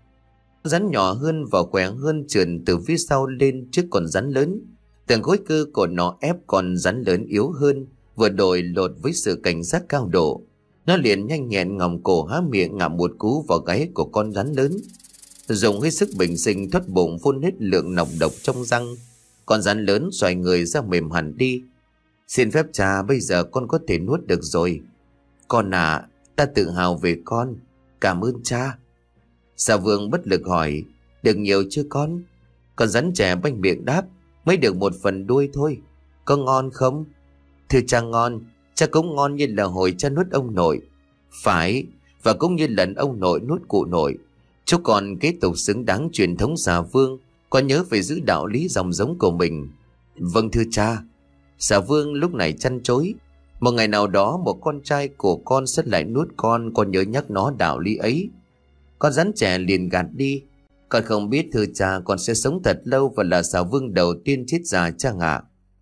Rắn nhỏ hơn và khỏe hơn trườn từ phía sau lên trước con rắn lớn. Từng khối cơ của nó ép con rắn lớn yếu hơn, vừa đổi lột với sự cảnh giác cao độ. Nó liền nhanh nhẹn ngòng cổ há miệng ngậm một cú vào gáy của con rắn lớn, dùng hết sức bình sinh thoát bụng phun hết lượng nọc độc trong răng. Con rắn lớn xoay người ra mềm hẳn đi. Xin phép cha, bây giờ con có thể nuốt được rồi. Con à, ta tự hào về con. Cảm ơn cha. Xà vương bất lực hỏi, được nhiều chưa con? Con rắn trẻ banh miệng đáp, mới được một phần đuôi thôi. Có ngon không? Thưa cha ngon, cha cũng ngon như là hồi cha nuốt ông nội. Phải, và cũng như lần ông nội nuốt cụ nội. Chúc con kế tục xứng đáng truyền thống xà vương. Con nhớ phải giữ đạo lý dòng giống của mình. Vâng thưa cha. Xà vương lúc này chăn chối. Một ngày nào đó một con trai của con sẽ lại nuốt con. Con nhớ nhắc nó đạo lý ấy. Con rắn trẻ liền gạt đi. Con không biết thưa cha, con sẽ sống thật lâu và là xà vương đầu tiên chết già cha ạ.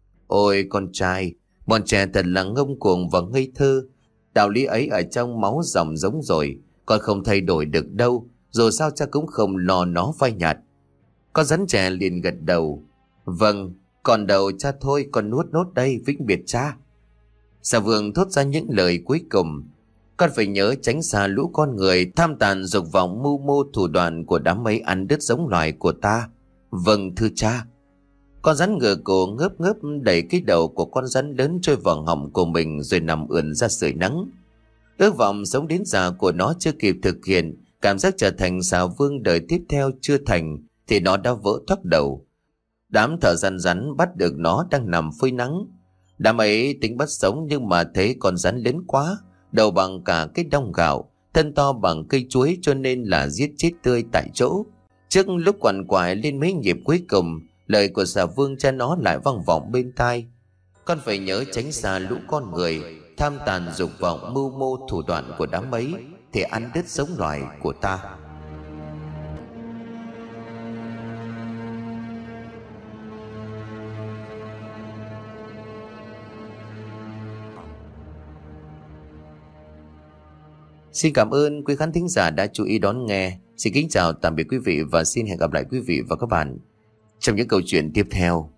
Ôi con trai, bọn trẻ thật là ngông cuồng và ngây thơ. Đạo lý ấy ở trong máu dòng giống rồi. Con không thay đổi được đâu. Dù sao cha cũng không lo nó phai nhạt. Con rắn trẻ liền gật đầu. Vâng, còn đầu cha thôi, con nuốt nốt đây, vĩnh biệt cha. Xà vương thốt ra những lời cuối cùng. Con phải nhớ tránh xa lũ con người tham tàn dục vọng mưu mô thủ đoạn của đám ấy ăn đứt giống loài của ta. Vâng thưa cha. Con rắn ngửa cổ ngớp ngớp đẩy cái đầu của con rắn lớn trôi vào họng của mình rồi nằm ườn ra sưởi nắng. Ước vọng sống đến già của nó chưa kịp thực hiện, cảm giác trở thành xà vương đời tiếp theo chưa thành, thì nó đã vỡ thoát đầu. Đám thợ săn rắn bắt được nó đang nằm phơi nắng. Đám ấy tính bắt sống nhưng mà thấy con rắn lớn quá, đầu bằng cả cái đong gạo, thân to bằng cây chuối, cho nên là giết chết tươi tại chỗ. Trước lúc quằn quại lên mấy nhịp cuối cùng, lời của xà vương cha nó lại vang vọng bên tai. Con phải nhớ tránh xa lũ con người tham tàn dục vọng mưu mô thủ đoạn của đám ấy, thì ăn đứt giống loài của ta. Xin cảm ơn quý khán thính giả đã chú ý đón nghe. Xin kính chào tạm biệt quý vị và xin hẹn gặp lại quý vị và các bạn trong những câu chuyện tiếp theo.